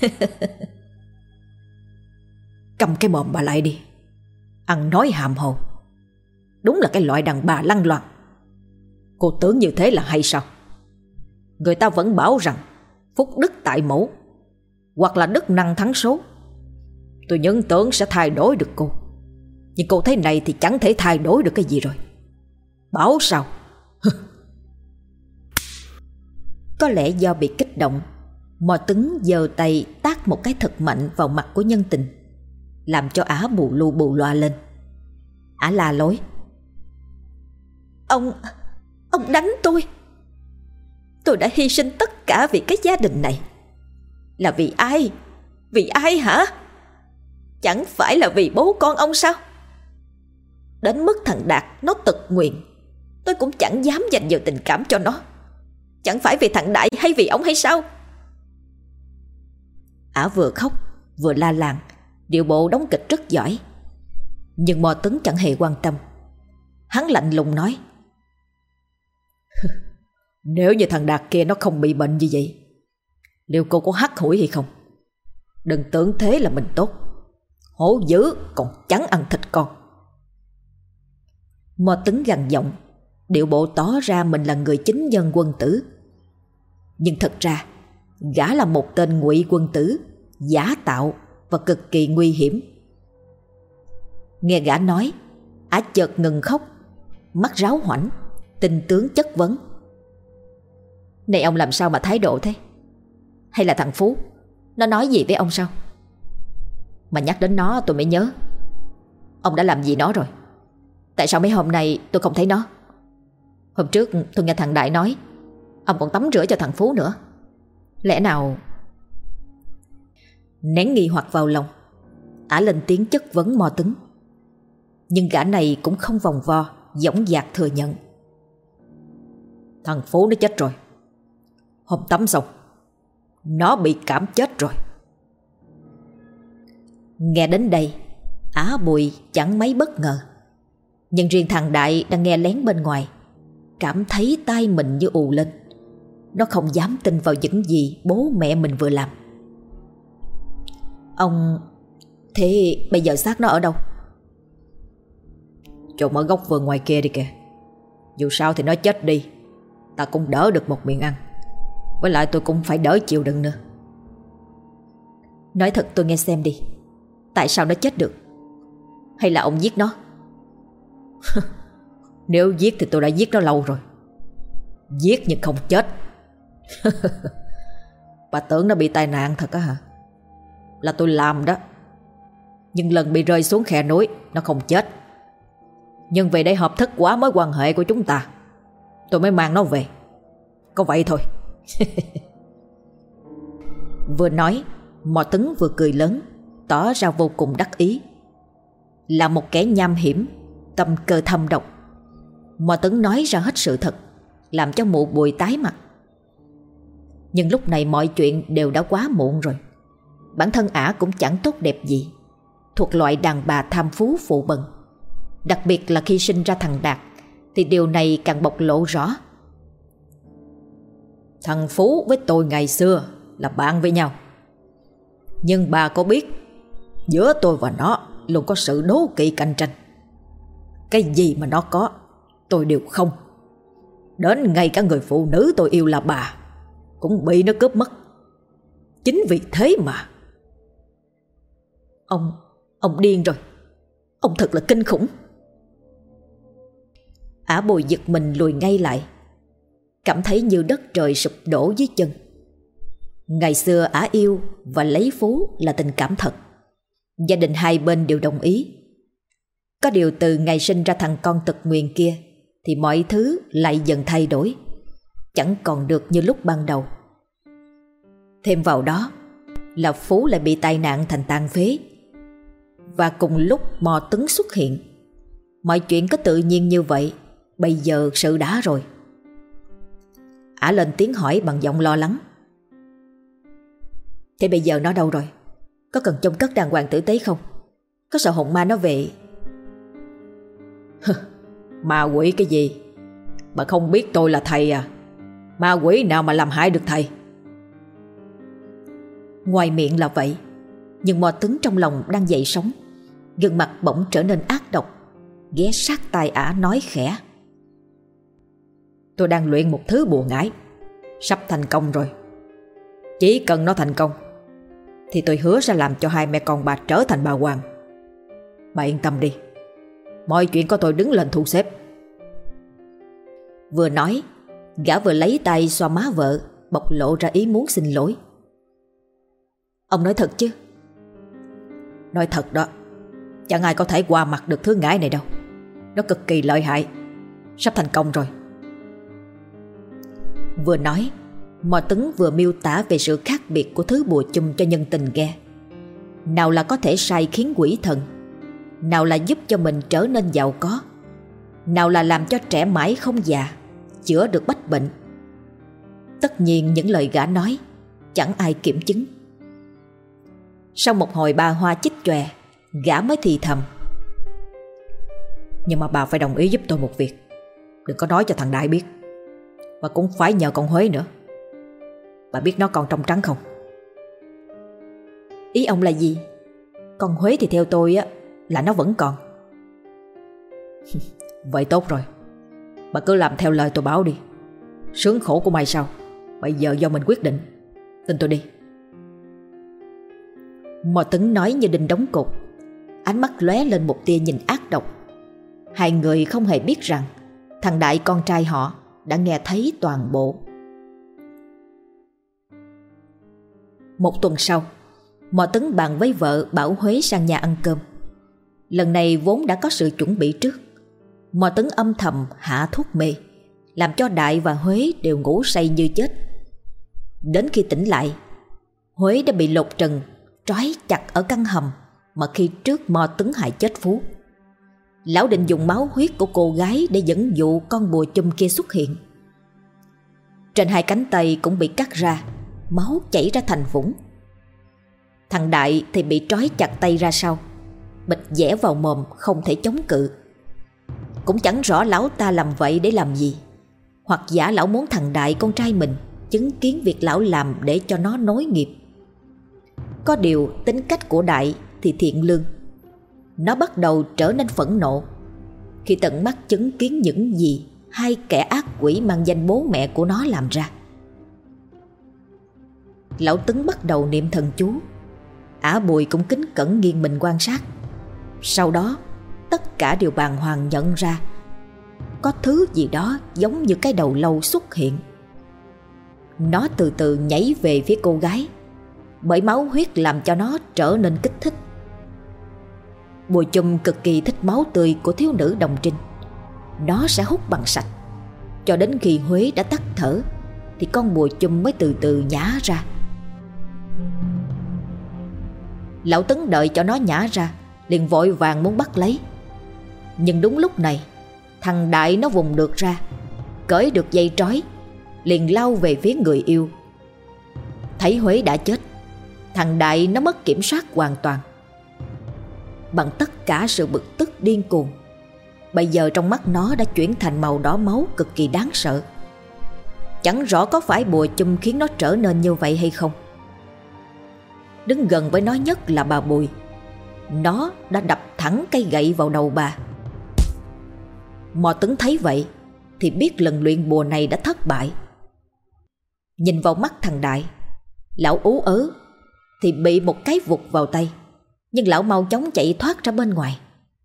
Cầm cái mồm bà lại đi, ăn nói hàm hồ. Đúng là cái loại đàn bà lăng loàn. Cô tưởng như thế là hay sao? Người ta vẫn bảo rằng phúc đức tại mẫu, hoặc là đức năng thắng số. Tôi nhân tưởng sẽ thay đổi được cô, nhưng cô thế này thì chẳng thể thay đổi được cái gì rồi. Bảo sao? Có lẽ do bị kích động, Mò Tứng giơ tay tát một cái thật mạnh vào mặt của nhân tình, làm cho ả bù lu bù loa lên. Ả la lối: Ông, ông đánh tôi. Tôi đã hy sinh tất cả vì cái gia đình này. Là vì ai? Vì ai hả? Chẳng phải là vì bố con ông sao? Đến mức thằng Đạt nó tật nguyền, tôi cũng chẳng dám dành nhiều tình cảm cho nó. Chẳng phải vì thằng Đại hay vì ông hay sao? Ả vừa khóc vừa la làng, điệu bộ đóng kịch rất giỏi. Nhưng Mò Tứng chẳng hề quan tâm. Hắn lạnh lùng nói: Nếu như thằng Đạt kia nó không bị bệnh như vậy, liệu cô có hắt hủi hay không? Đừng tưởng thế là mình tốt. Hổ dữ còn chẳng ăn thịt con. Mò Tứng gằn giọng, điệu bộ tỏ ra mình là người chính nhân quân tử. Nhưng thật ra gã là một tên ngụy quân tử, giả tạo và cực kỳ nguy hiểm. Nghe gã nói, Ả chợt ngừng khóc, mắt ráo hoảnh, tinh tướng chất vấn: Này ông làm sao mà thái độ thế? Hay là thằng Phú nó nói gì với ông sao? Mà nhắc đến nó tôi mới nhớ, ông đã làm gì nó rồi? Tại sao mấy hôm nay tôi không thấy nó? Hôm trước tôi nghe thằng Đại nói ông còn tắm rửa cho thằng Phú nữa. Lẽ nào... Nén nghi hoặc vào lòng, Ả lên tiếng chất vấn Mò Tứng. Nhưng gã này cũng không vòng vo, dõng dạc thừa nhận: Thằng Phú nó chết rồi. Hôm tắm xong nó bị cảm chết rồi. Nghe đến đây, Ả Bùi chẳng mấy bất ngờ. Nhưng riêng thằng Đại đang nghe lén bên ngoài cảm thấy tai mình như ù lên. Nó không dám tin vào những gì bố mẹ mình vừa làm. Ông... Thế bây giờ xác nó ở đâu? Chôn ở góc vườn ngoài kia đi kìa. Dù sao thì nó chết đi, ta cũng đỡ được một miệng ăn. Với lại tôi cũng phải đỡ chịu đựng nữa. Nói thật tôi nghe xem đi, tại sao nó chết được? Hay là ông giết nó? Nếu giết thì tôi đã giết nó lâu rồi. Giết nhưng không chết. Bà tưởng nó bị tai nạn thật á hả? Là tôi làm đó. Nhưng lần bị rơi xuống khe núi nó không chết. Nhưng vì để hợp thức hóa mối quan hệ của chúng ta, tôi mới mang nó về. Có vậy thôi. Vừa nói, Mò Tứng vừa cười lớn, tỏ ra vô cùng đắc ý. Là một kẻ nham hiểm, tâm cơ thâm độc, Mò Tứng nói ra hết sự thật, làm cho mụ Bùi tái mặt. Nhưng lúc này mọi chuyện đều đã quá muộn rồi. Bản thân ả cũng chẳng tốt đẹp gì, thuộc loại đàn bà tham phú phụ bần. Đặc biệt là khi sinh ra thằng Đạt thì điều này càng bộc lộ rõ. Thằng Phú với tôi ngày xưa là bạn với nhau. Nhưng bà có biết giữa tôi và nó luôn có sự đố kỵ cạnh tranh. Cái gì mà nó có tôi đều không. Đến ngay cả người phụ nữ tôi yêu là bà cũng bị nó cướp mất. Chính vì thế mà... Ông, ông điên rồi. Ông thật là kinh khủng. Ả Bùi giật mình lùi ngay lại, cảm thấy như đất trời sụp đổ dưới chân. Ngày xưa ả yêu và lấy Phú là tình cảm thật. Gia đình hai bên đều đồng ý. Có điều từ ngày sinh ra thằng con tật nguyền kia thì mọi thứ lại dần thay đổi, chẳng còn được như lúc ban đầu. Thêm vào đó là Phú lại bị tai nạn thành tàn phế. Và cùng lúc Mò Tứng xuất hiện, mọi chuyện có tự nhiên như vậy. Bây giờ sự đã rồi. Ả lên tiếng hỏi bằng giọng lo lắng: Thế bây giờ nó đâu rồi? Có cần chôn cất đàng hoàng tử tế không? Có sợ hồn ma nó về? Ma quỷ cái gì? Bà không biết tôi là thầy à? Ma quỷ nào mà làm hại được thầy? Ngoài miệng là vậy, nhưng Mo Tứng trong lòng đang dậy sóng. Gương mặt bỗng trở nên ác độc, ghé sát tai ả nói khẽ: Tôi đang luyện một thứ bùa ngải, sắp thành công rồi. Chỉ cần nó thành công thì tôi hứa sẽ làm cho hai mẹ con bà trở thành bà hoàng. Bà yên tâm đi, mọi chuyện có tôi đứng lên thu xếp. Vừa nói, gã vừa lấy tay xoa má vợ, bộc lộ ra ý muốn xin lỗi. Ông nói thật chứ? Nói thật đó, chẳng ai có thể qua mặt được thứ ngải này đâu. Nó cực kỳ lợi hại, sắp thành công rồi. Vừa nói, Mo Tứng vừa miêu tả về sự khác biệt của thứ bùa chum cho nhân tình nghe. Nào là có thể sai khiến quỷ thần, nào là giúp cho mình trở nên giàu có, nào là làm cho trẻ mãi không già, chữa được bách bệnh. Tất nhiên những lời gã nói chẳng ai kiểm chứng. Sau một hồi ba hoa chích chòe, gã mới thì thầm: Nhưng mà bà phải đồng ý giúp tôi một việc. Đừng có nói cho thằng Đại biết. Và cũng phải nhờ con Huế nữa. Bà biết nó còn trong trắng không? Ý ông là gì? Con Huế thì theo tôi á là nó vẫn còn. Vậy tốt rồi, bà cứ làm theo lời tôi bảo đi. Sướng khổ của mày sao? Bây giờ do mình quyết định. Tin tôi đi. Mo Tứng nói như đinh đóng cột, ánh mắt lóe lên một tia nhìn ác độc. Hai người không hề biết rằng thằng Đại con trai họ đã nghe thấy toàn bộ. Một tuần sau, Mo Tứng bàn với vợ bảo Huế sang nhà ăn cơm. Lần này vốn đã có sự chuẩn bị trước. Mo Tứng âm thầm hạ thuốc mê, làm cho Đại và Huế đều ngủ say như chết. Đến khi tỉnh lại, Huế đã bị lột trần, trói chặt ở căn hầm mà khi trước Mo Tứng hại chết Phú. Lão định dùng máu huyết của cô gái để dẫn dụ con bùa chum kia xuất hiện. Trên hai cánh tay cũng bị cắt ra, máu chảy ra thành vũng. Thằng Đại thì bị trói chặt tay ra sau, bịch dẻ vào mồm không thể chống cự. Cũng chẳng rõ lão ta làm vậy để làm gì, hoặc giả lão muốn thằng Đại con trai mình chứng kiến việc lão làm để cho nó nối nghiệp. Có điều tính cách của Đại thì thiện lương. Nó bắt đầu trở nên phẫn nộ khi tận mắt chứng kiến những gì hai kẻ ác quỷ mang danh bố mẹ của nó làm ra. Lão Tứng bắt đầu niệm thần chú. Ả Bùi cũng kính cẩn nghiêng mình quan sát. Sau đó tất cả đều bàng hoàng nhận ra có thứ gì đó giống như cái đầu lâu xuất hiện. Nó từ từ nhảy về phía cô gái, bởi máu huyết làm cho nó trở nên kích thích. Bùi chum cực kỳ thích máu tươi của thiếu nữ đồng trinh. Nó sẽ hút bằng sạch. Cho đến khi Huế đã tắt thở thì con bùi chum mới từ từ nhả ra. Lão Tấn đợi cho nó nhả ra, liền vội vàng muốn bắt lấy. Nhưng đúng lúc này, thằng Đại nó vùng được ra, cởi được dây trói, liền lao về phía người yêu. Thấy Huế đã chết, thằng Đại nó mất kiểm soát hoàn toàn. Bằng tất cả sự bực tức điên cuồng, bây giờ trong mắt nó đã chuyển thành màu đỏ máu cực kỳ đáng sợ. Chẳng rõ có phải bùa chum khiến nó trở nên như vậy hay không. Đứng gần với nó nhất là bà Bùi. Nó đã đập thẳng cây gậy vào đầu bà. Mò Tấn thấy vậy thì biết lần luyện bùa này đã thất bại. Nhìn vào mắt thằng Đại, lão ú ớ thì bị một cái vụt vào tay, nhưng lão mau chóng chạy thoát ra bên ngoài.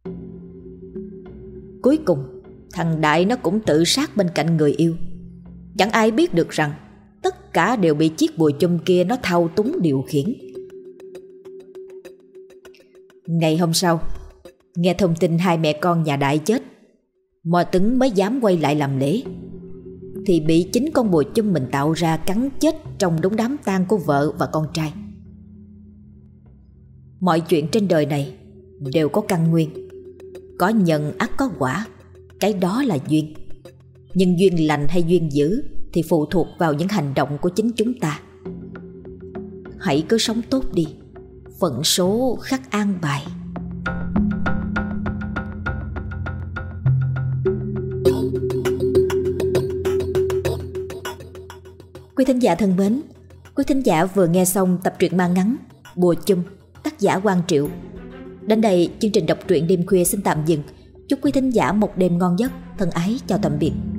Cuối cùng thằng Đại nó cũng tự sát bên cạnh người yêu. Chẳng ai biết được rằng tất cả đều bị chiếc bùa chum kia nó thao túng điều khiển. Ngày hôm sau, nghe thông tin hai mẹ con nhà Đại chết, Mò Tấn mới dám quay lại làm lễ, thì bị chính con bùa chum mình tạo ra cắn chết trong đống đám tang của vợ và con trai. Mọi chuyện trên đời này đều có căn nguyên, có nhân ắt có quả, cái đó là duyên. Nhưng duyên lành hay duyên dữ thì phụ thuộc vào những hành động của chính chúng ta. hãy cứ sống tốt đi, phận số khắc an bài. Quý thính giả thân mến, quý thính giả vừa nghe xong tập truyện ma ngắn Bùa Chum, tác giả Quang Triệu. Đến đây chương trình đọc truyện đêm khuya xin tạm dừng. Chúc quý thính giả một đêm ngon giấc. Thân ái chào tạm biệt.